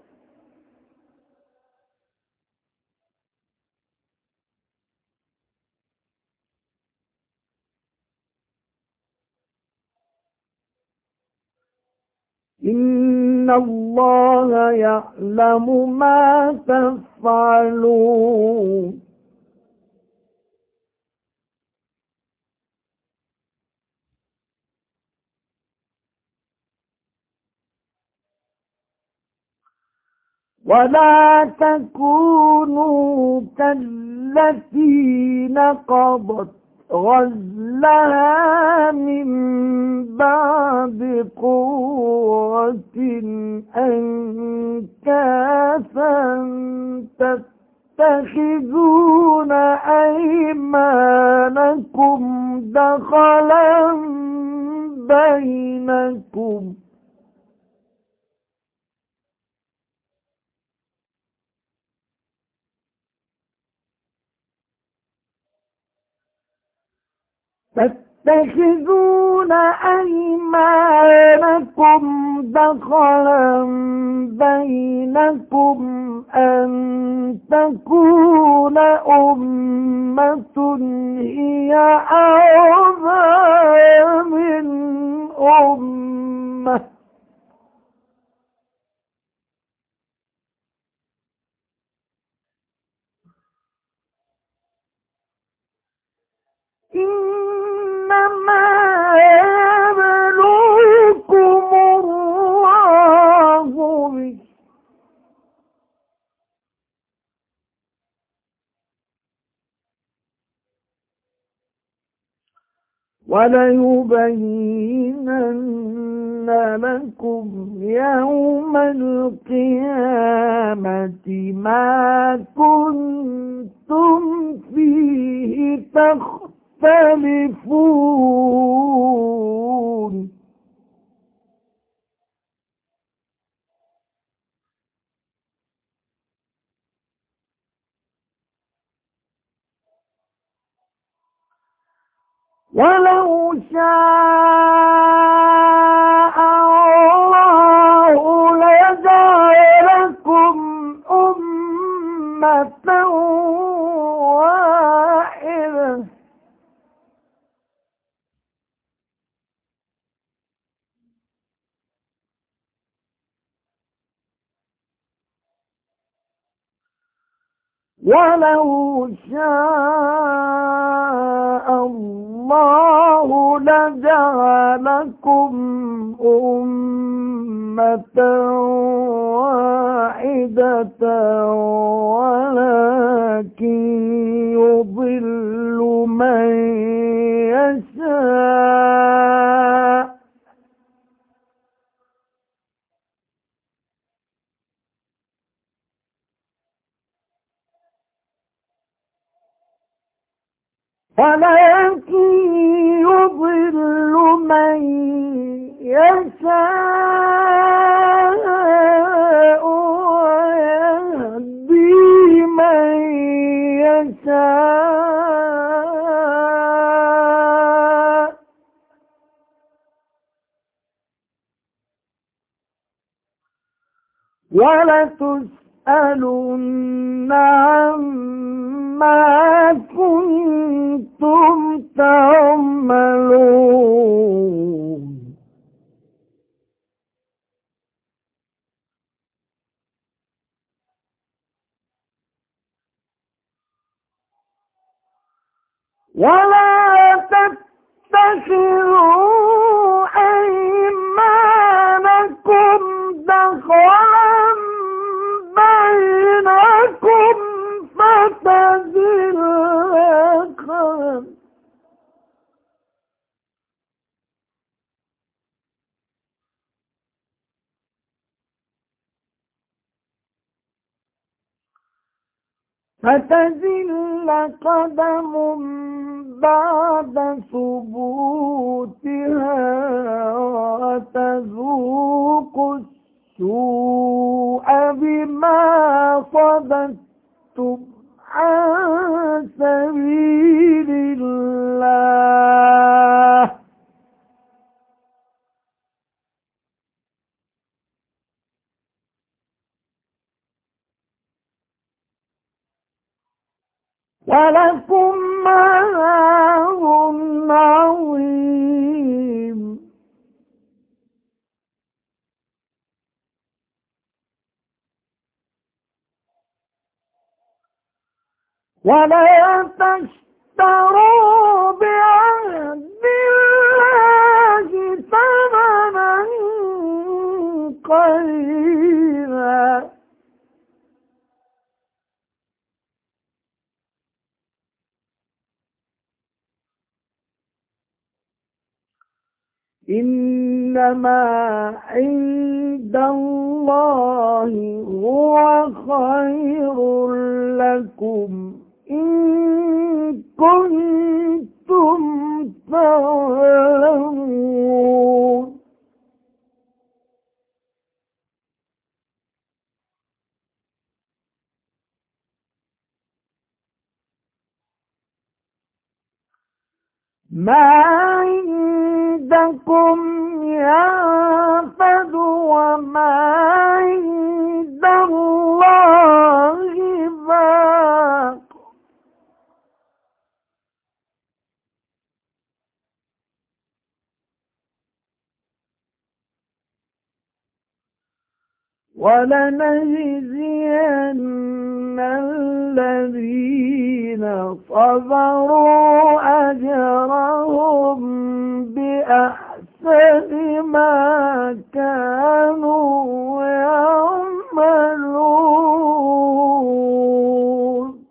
إن الله يعلم ما تفعلون. ولا تكونوا كالتي نقضت غزلها من بعد قوة أنكاثا تتخذون أيمانكم دخلا بينكم تتخذون أيمانكم دخلا بينكم أن تكون أمة هي أربى من أمة إنما يبلوكم الله به وليبينن لكم يوم القيامة ما كنتم فيه تختلفون ولو شاء الله لجعلكم أمة واحدة ولو شاء الله لجعلكم أمة واحدة ولكن يضل من يشاء ولكن يضل من يشاء ويهدي من يشاء ولتسألن عما كنتم تعملون ولا تتخذوا أيمانكم دخلا بينكم فتزل قدم بعد ثبوتها وتذوقوا السوء بما صددتم عن سبيل الله ولكم عذاب عظيم ولا تشتروا بعهد الله ثمنا قليلا إنما عند الله هو خير لكم إن كنتم تعلمون ما عندكم ينفد وما عند الله باق ولنجزين الذين صبروا أجرهم بأحسن ما كانوا يعملون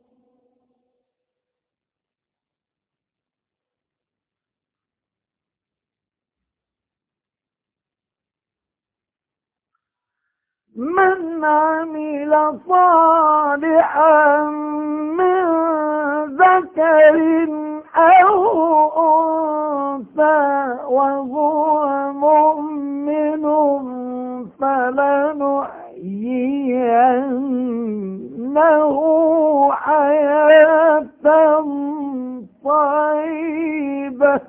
من عمل صالحا من ذكر أو أنثى وهو مؤمن فلنحيينه حياة طيبة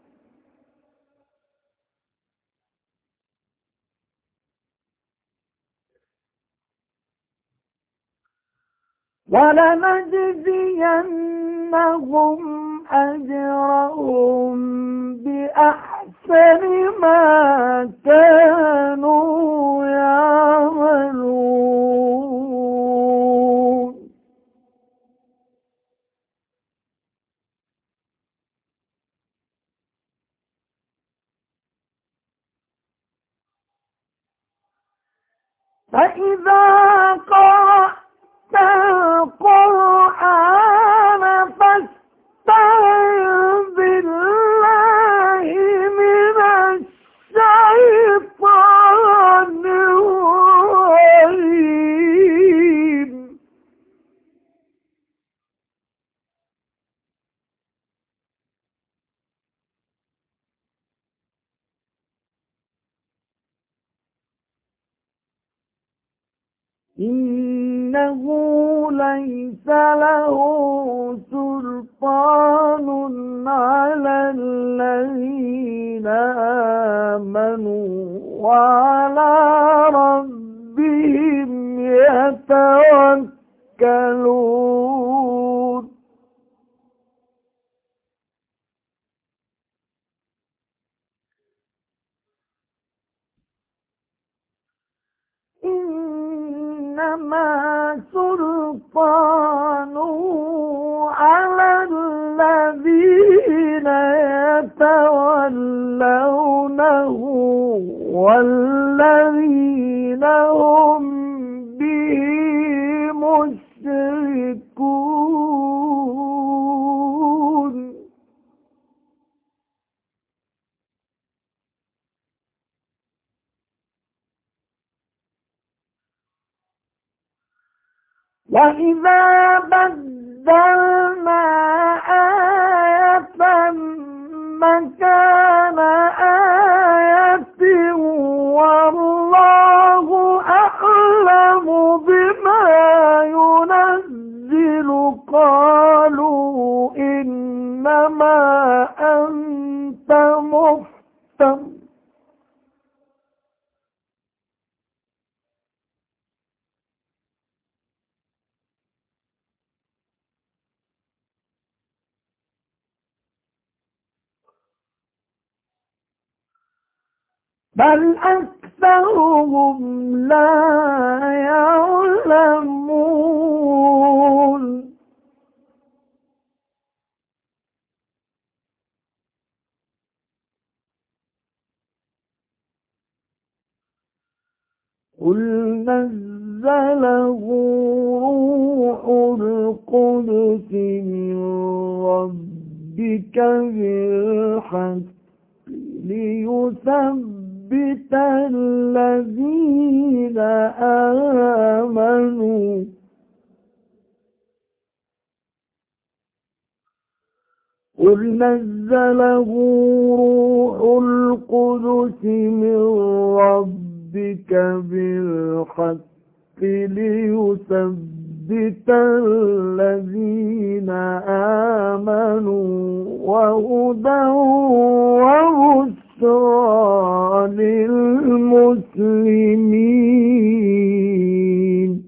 ولنجزينهم أجرهم بأحسن ما كانوا يعملون فإذا قرأت القرآن فاستعذ بالله من الشيطان الرجيم إنه ليس له سلطان على الذين آمنوا وعلى ربهم يتوكلون إنما سلطانه على الذين يتولونه والذين هم به مشركون وإذا بدلنا آية مكان آية والله أعلم بما ينزل قالوا إنما أنت مفتر بل أكثرهم لا يعلمون قل نزله روح القدس من ربك بالحق ليثبت الذين آمنوا قل نزله روح القدس من ربك بالحق ليثبت ليثبت الذين آمنوا وهدى وبشرى للمسلمين.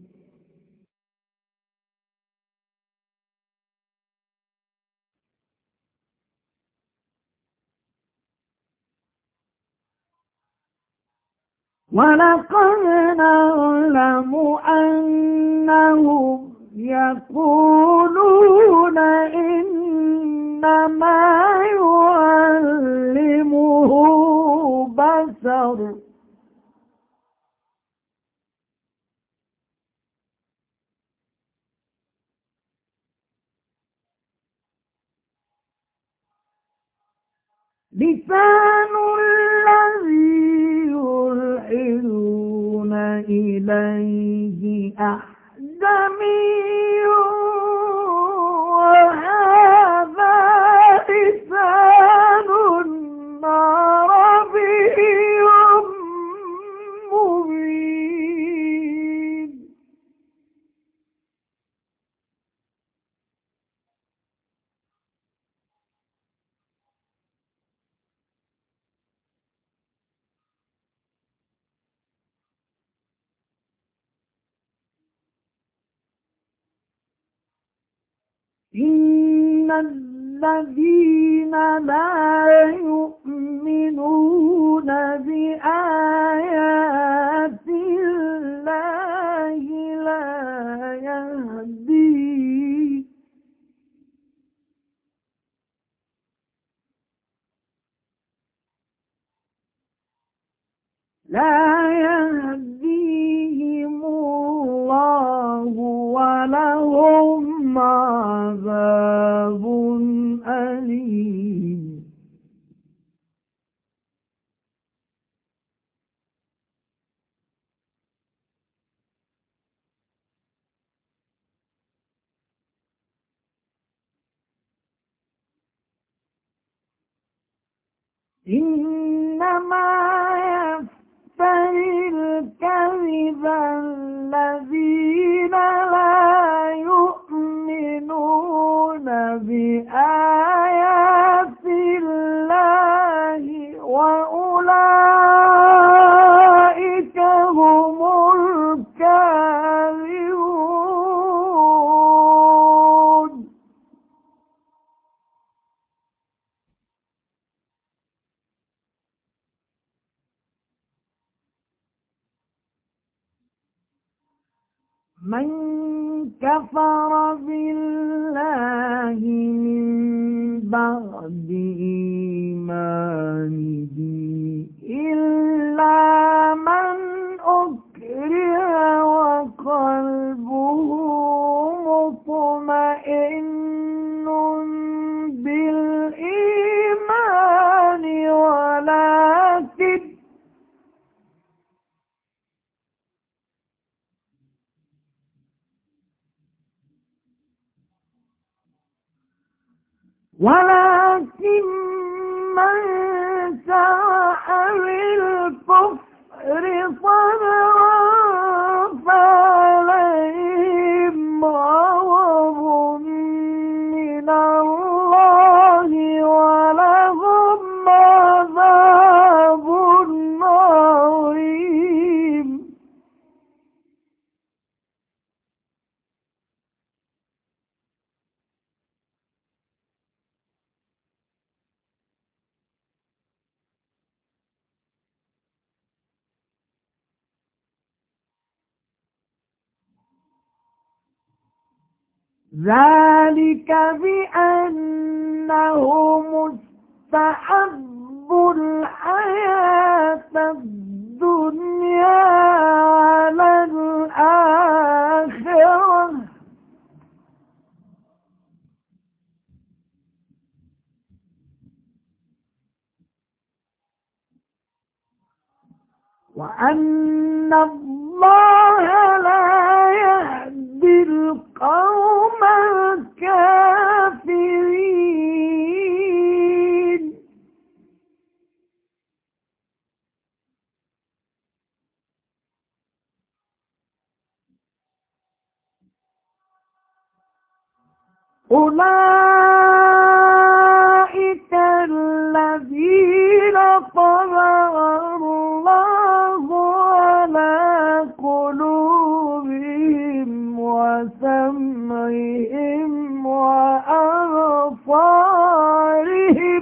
ولقد نعلم أنهم يقولون إنما يعلمه بشر لسان الذي يلحدون إليه أعجمي وهذا لسان عربي مبين. إن الذين لا يؤمنون بآيات الله لا يهديهم الله ولهم عذاب أليم. إنما يفتري الكذب الذين لا يؤمنون بآيات الله وأولئك هم الكاذبون. من كفر بالله من بعد إيمانه إلا من أكره وقلبه مطمئن بالإيمان ولكن من شرح بالكفر صدرا فعليهم غضب من الله ولهم عذاب عظيم. ذلك بأنهم استحبوا الحياة الدنيا على الآخرة وأن الله لا يهدي القوم الكافرين. أولئك الذين طبع الله على قلوبهم وسمعهم وأبصارهم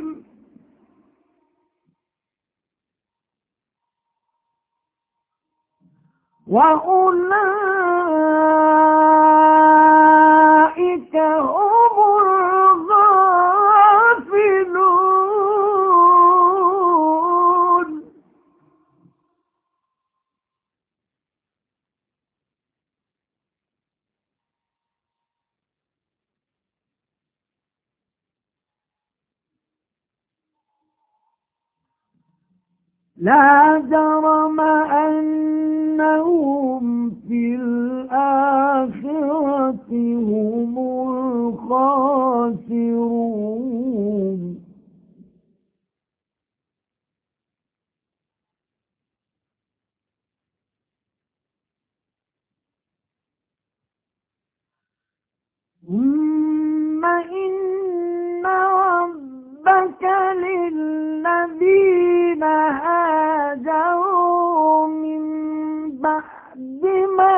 وأولئك هم الغافلون. لا جرم أنهم في الآخرة هم الخاسرون. ثم إن ربك للذين هاجروا من بعد ما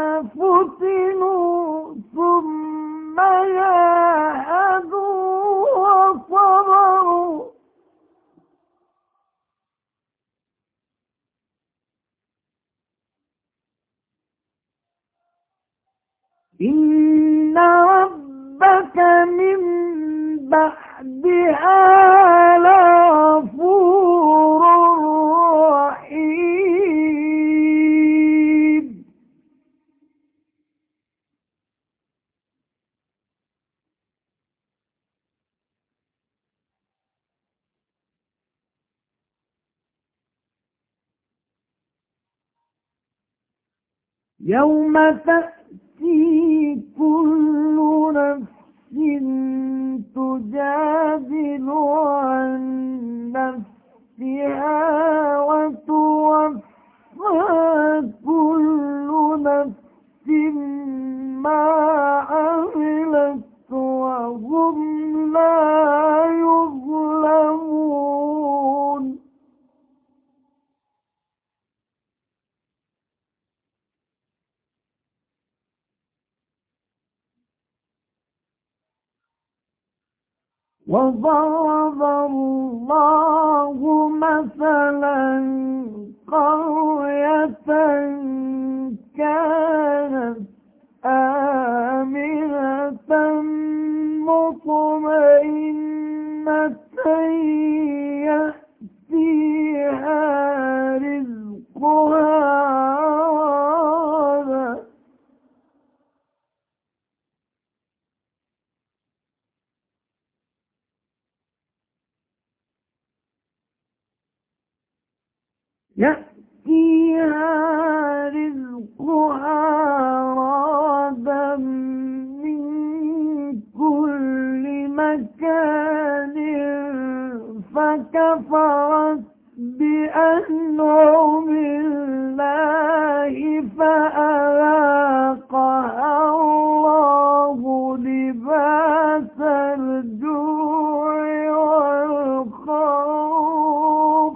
فتنوا ثم جاهدوا وصبروا إن ربك من بعدها لغفور رحيم. يوم تأتي كل نفس تجادل عن نفسها وتوفى كل نفس ما عملت وهم لا يظلمون. وضرب الله مثلا قرية كانت آمنة مطمئنة يأتيها رزقها رغدا من كل مكان فكفرت بأنعم الله فأذاقها الله لباس الجوع والخوف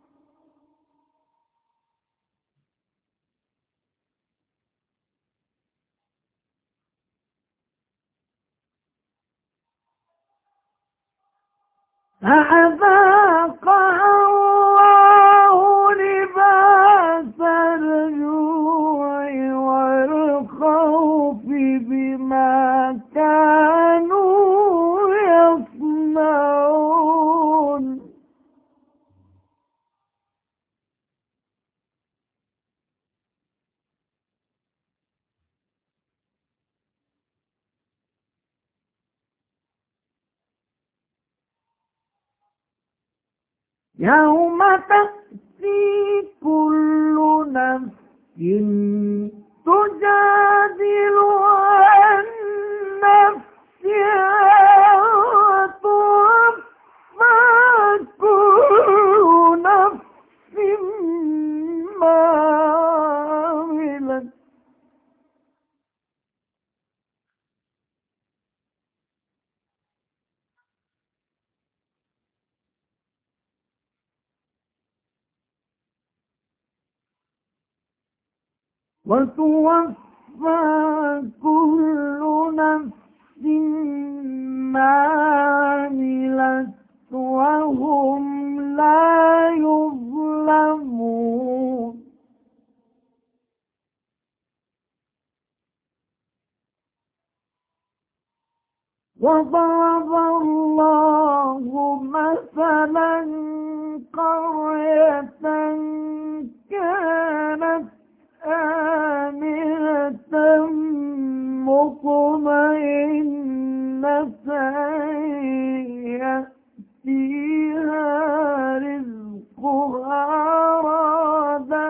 فأذاقها الله لباس الجوع والخوف بما كانوا يصنعون. يوم تأتي كل نفس تجادل عن نفسها وتوفى كل نفس ما عملت وتوفى كل نفس ما عملت وهم لا يظلمون وضرب الله مثلا قرية كانت آمنة مطمئنة يأتيها رزقها رغدا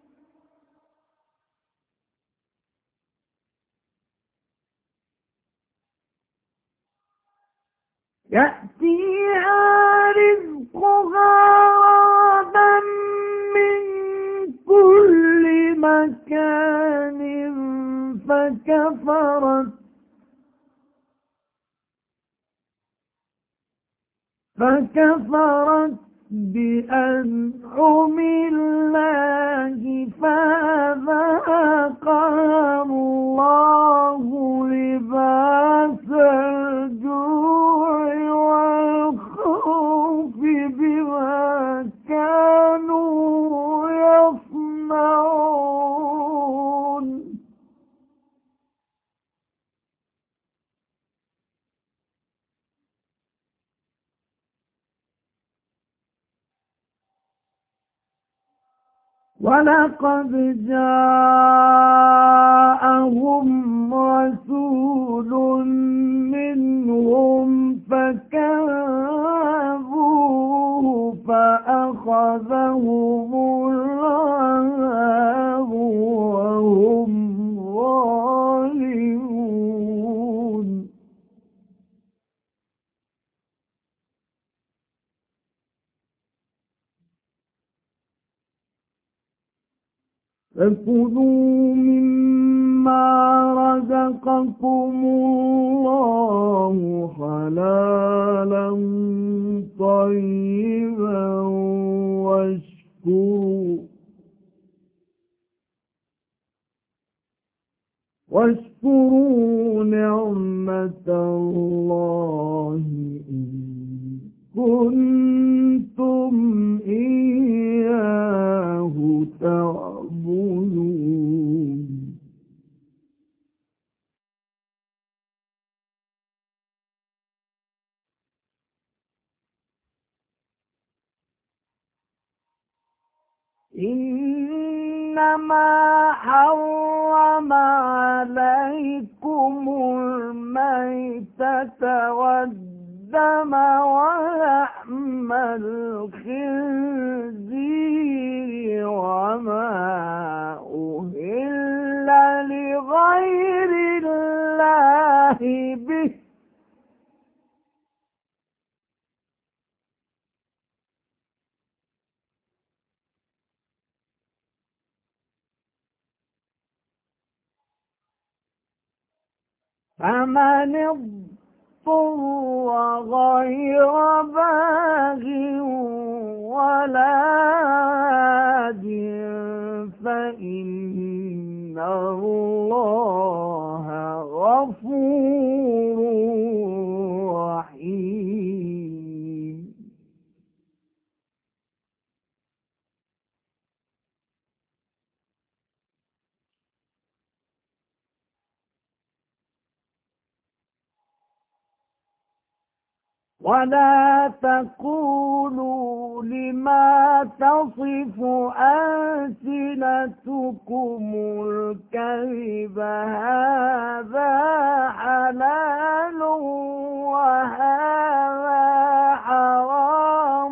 من كل مكان فكفرت بأنعم الله فأذاقها الله لباس الجوع والخوف بما كانوا يصنعون ولقد جاءهم رسول منهم فكذبوه فأخذهم العذاب وهم ظالمون فكلوا مما رزقكم الله حلالا طيبا واشكروا نعمة الله إن كنتم إياه تعبدون إنما حرم عليكم الميتة والدم ولحم الخنزير وما أهل لغير الله به فمن اضطر غير باغ ولا عاد فإن الله غفور رحيم ولا تقولوا لما تصف ألسنتكم الكذب هذا حلال وهذا حرام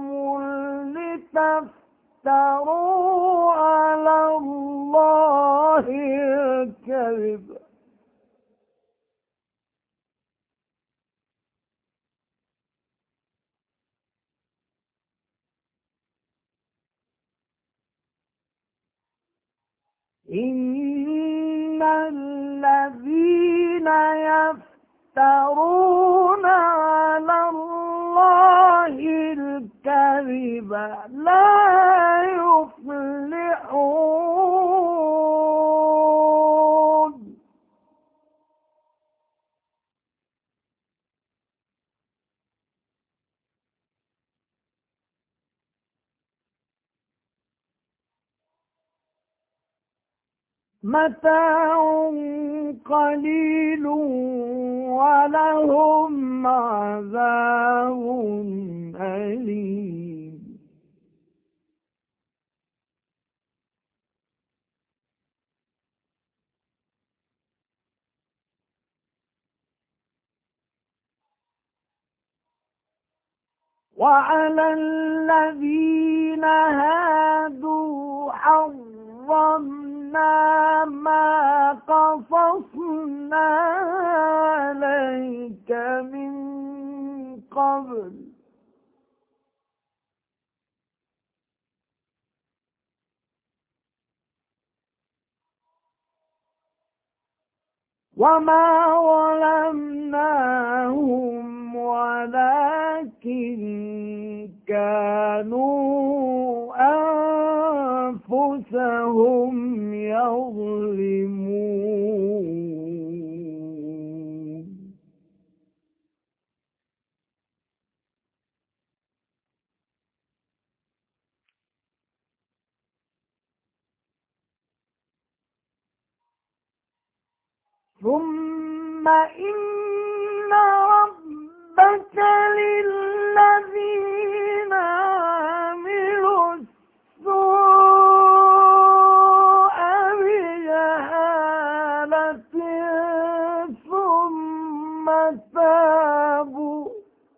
لتفتروا على الله الكذب إن الذين يفترون على الله الكذب لا يفلحون. لا يفلحون. متاع قليل ولهم عذاب أليم. وعلى الذين هادوا حرمنا ما قصصنا عليك من قبل وما ظلمناهم ولكن كانوا أنفسهم يظلمون. ثم إن ربك للذين عملوا السوء بجهالة ثم تابوا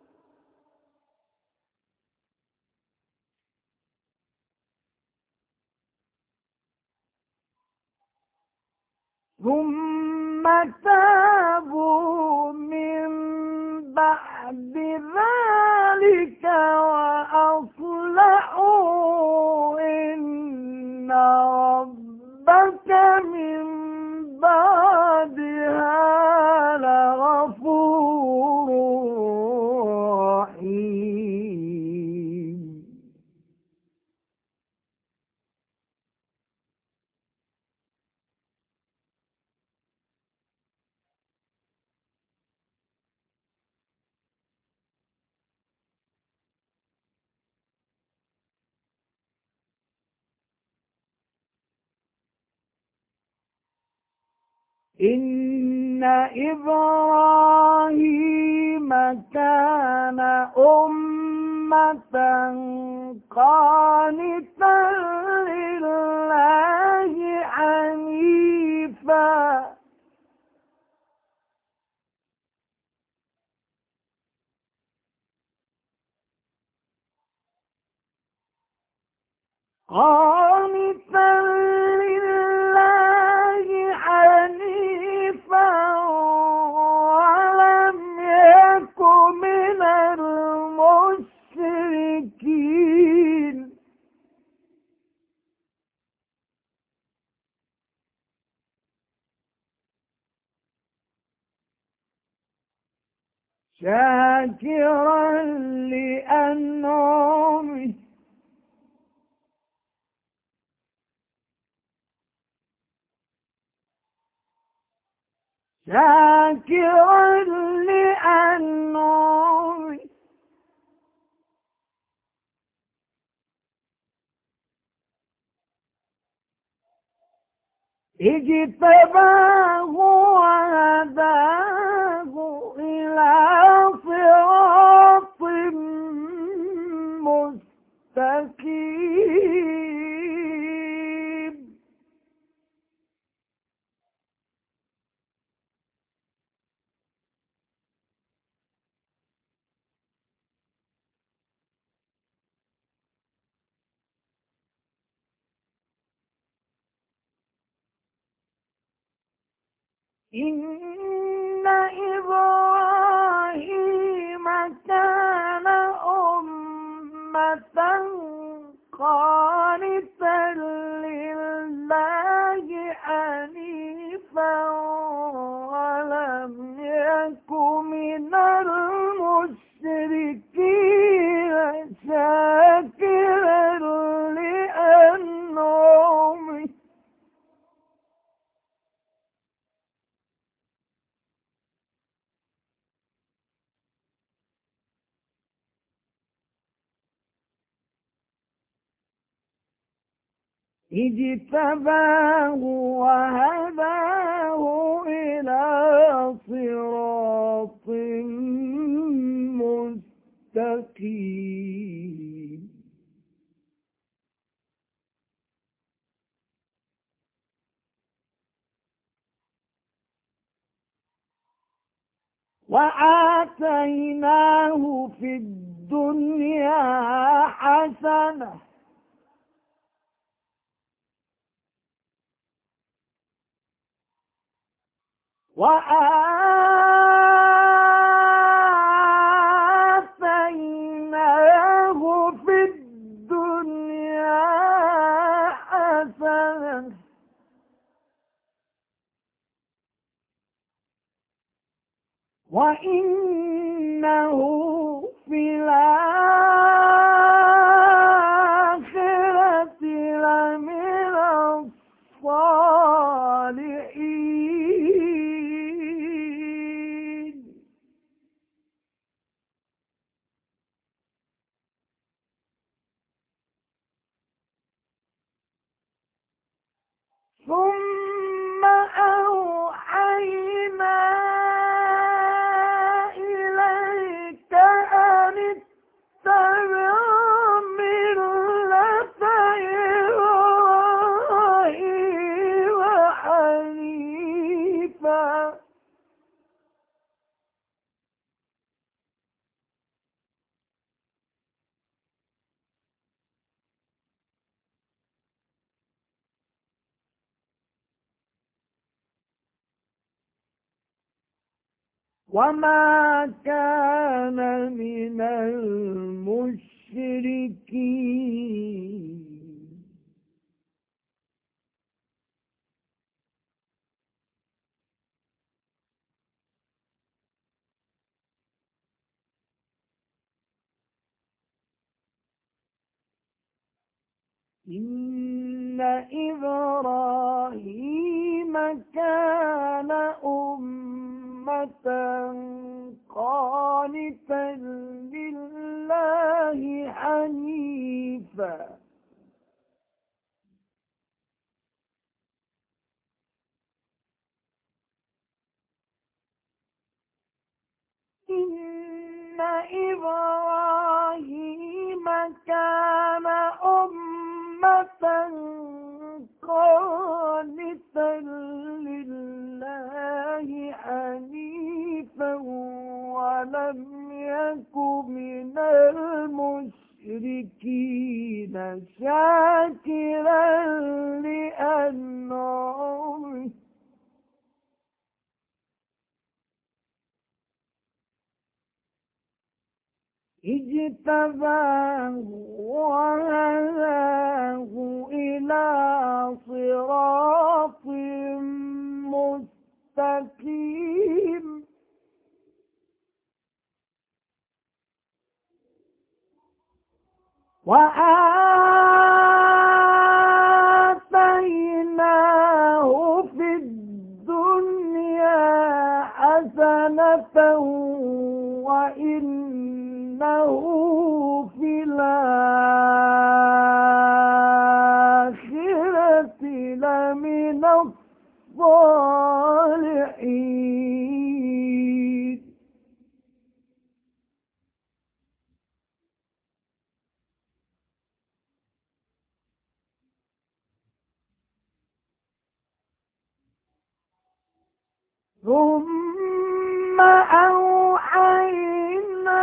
من بعد ذلك وأصلحوا إن ربك من بعدها لغفور رحيم. إن إبراهيم كان أمة قانتا لله حنيفا ولم يك من المشركين. شاكرا لأنعمه اجتباه وهداه إلى صراط مستقيم. إن إبراهيم كان أمة قانتا لله حنيفا ولم يك من المشركين شاكرا لأنعمه اجتباه وهداه إلى صراط مستقيم وآتيناه في الدنيا حسنة وآتيناه في الدنيا حسنة وإنه في الآخرة لمن الصالحين ثم أوحينا إليك أن اتبع ملة إبراهيم حنيفا وما كان من المشركين إن إبراهيم كان أمة قانتا لله حنيفا إن إبراهيم كان أمة قانتا لله حنيفا ولم يك من المشركين شاكرا لأنعمه اجتباه وهداه إلى صراط مستقيم وآتيناه في الدنيا حسنة وإنه في الآخرة لمن الصالحين ثم أوحينا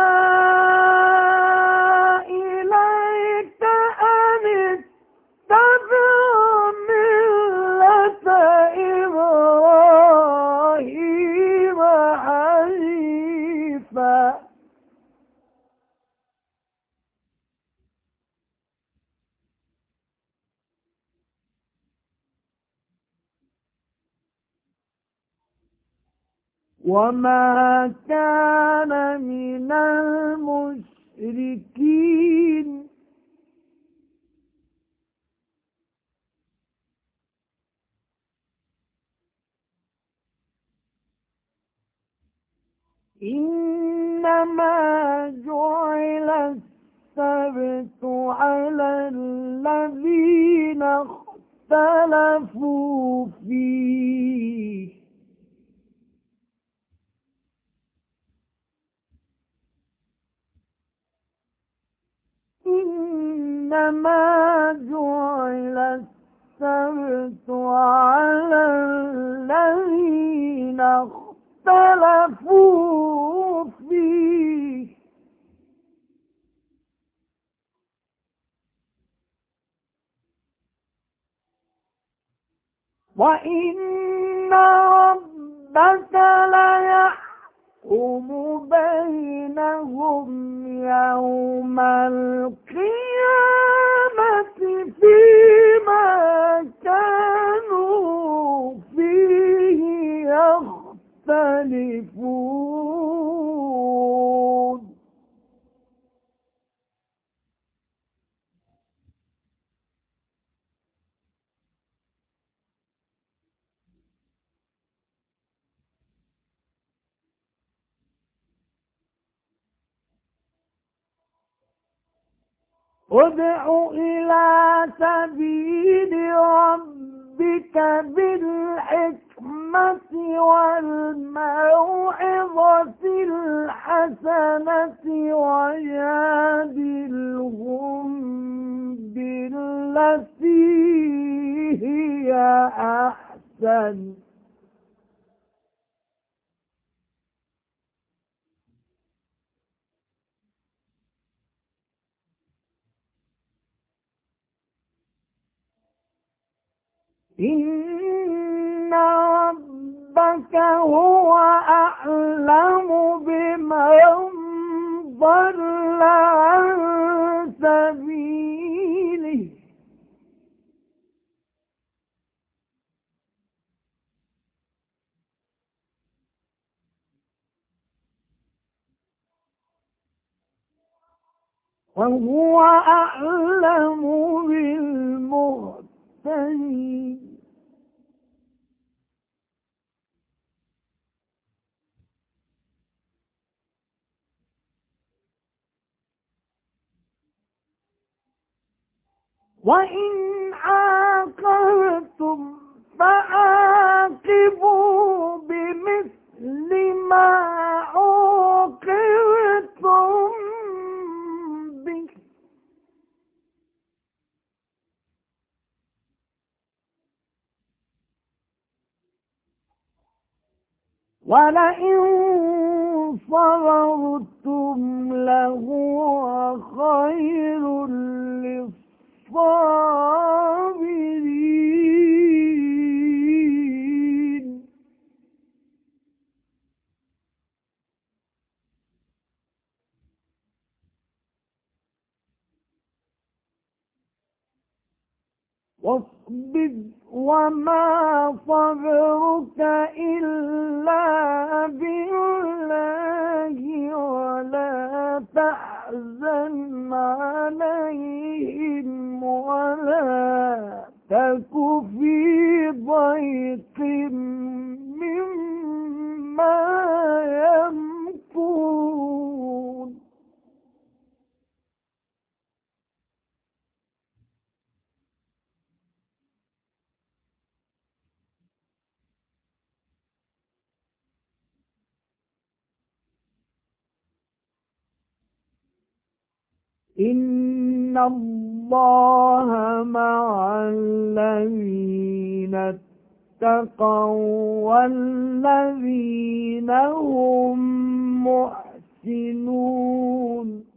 إليك أن اتبع ملة إبراهيم حنيفا وما كان من المشركين إنما جعل السبت على الذين اختلفوا فيه إنما جعل السبت على الذين اختلفوا فيه وإن ربك ليحكم بينهم يوم القيامة فيما كانوا فيه يختلفون ادع إلى سبيل ربك بالحكمة والموعظة الحسنة وجادلهم بالتي هي أحسن إن ربك هو أعلم بمن ضل عن سبيله وهو أعلم بالمهتدين وإن عاقبتم فعاقبوا بمثل ما عوقبتم به ولئن صبرتم لهو خير للصابرين واصبر وما صبرك إلا بالله ولا تحزن عليهم ولا تك في ضيق مما يمكرون إن الله مع الذين اتقوا والذين هم محسنون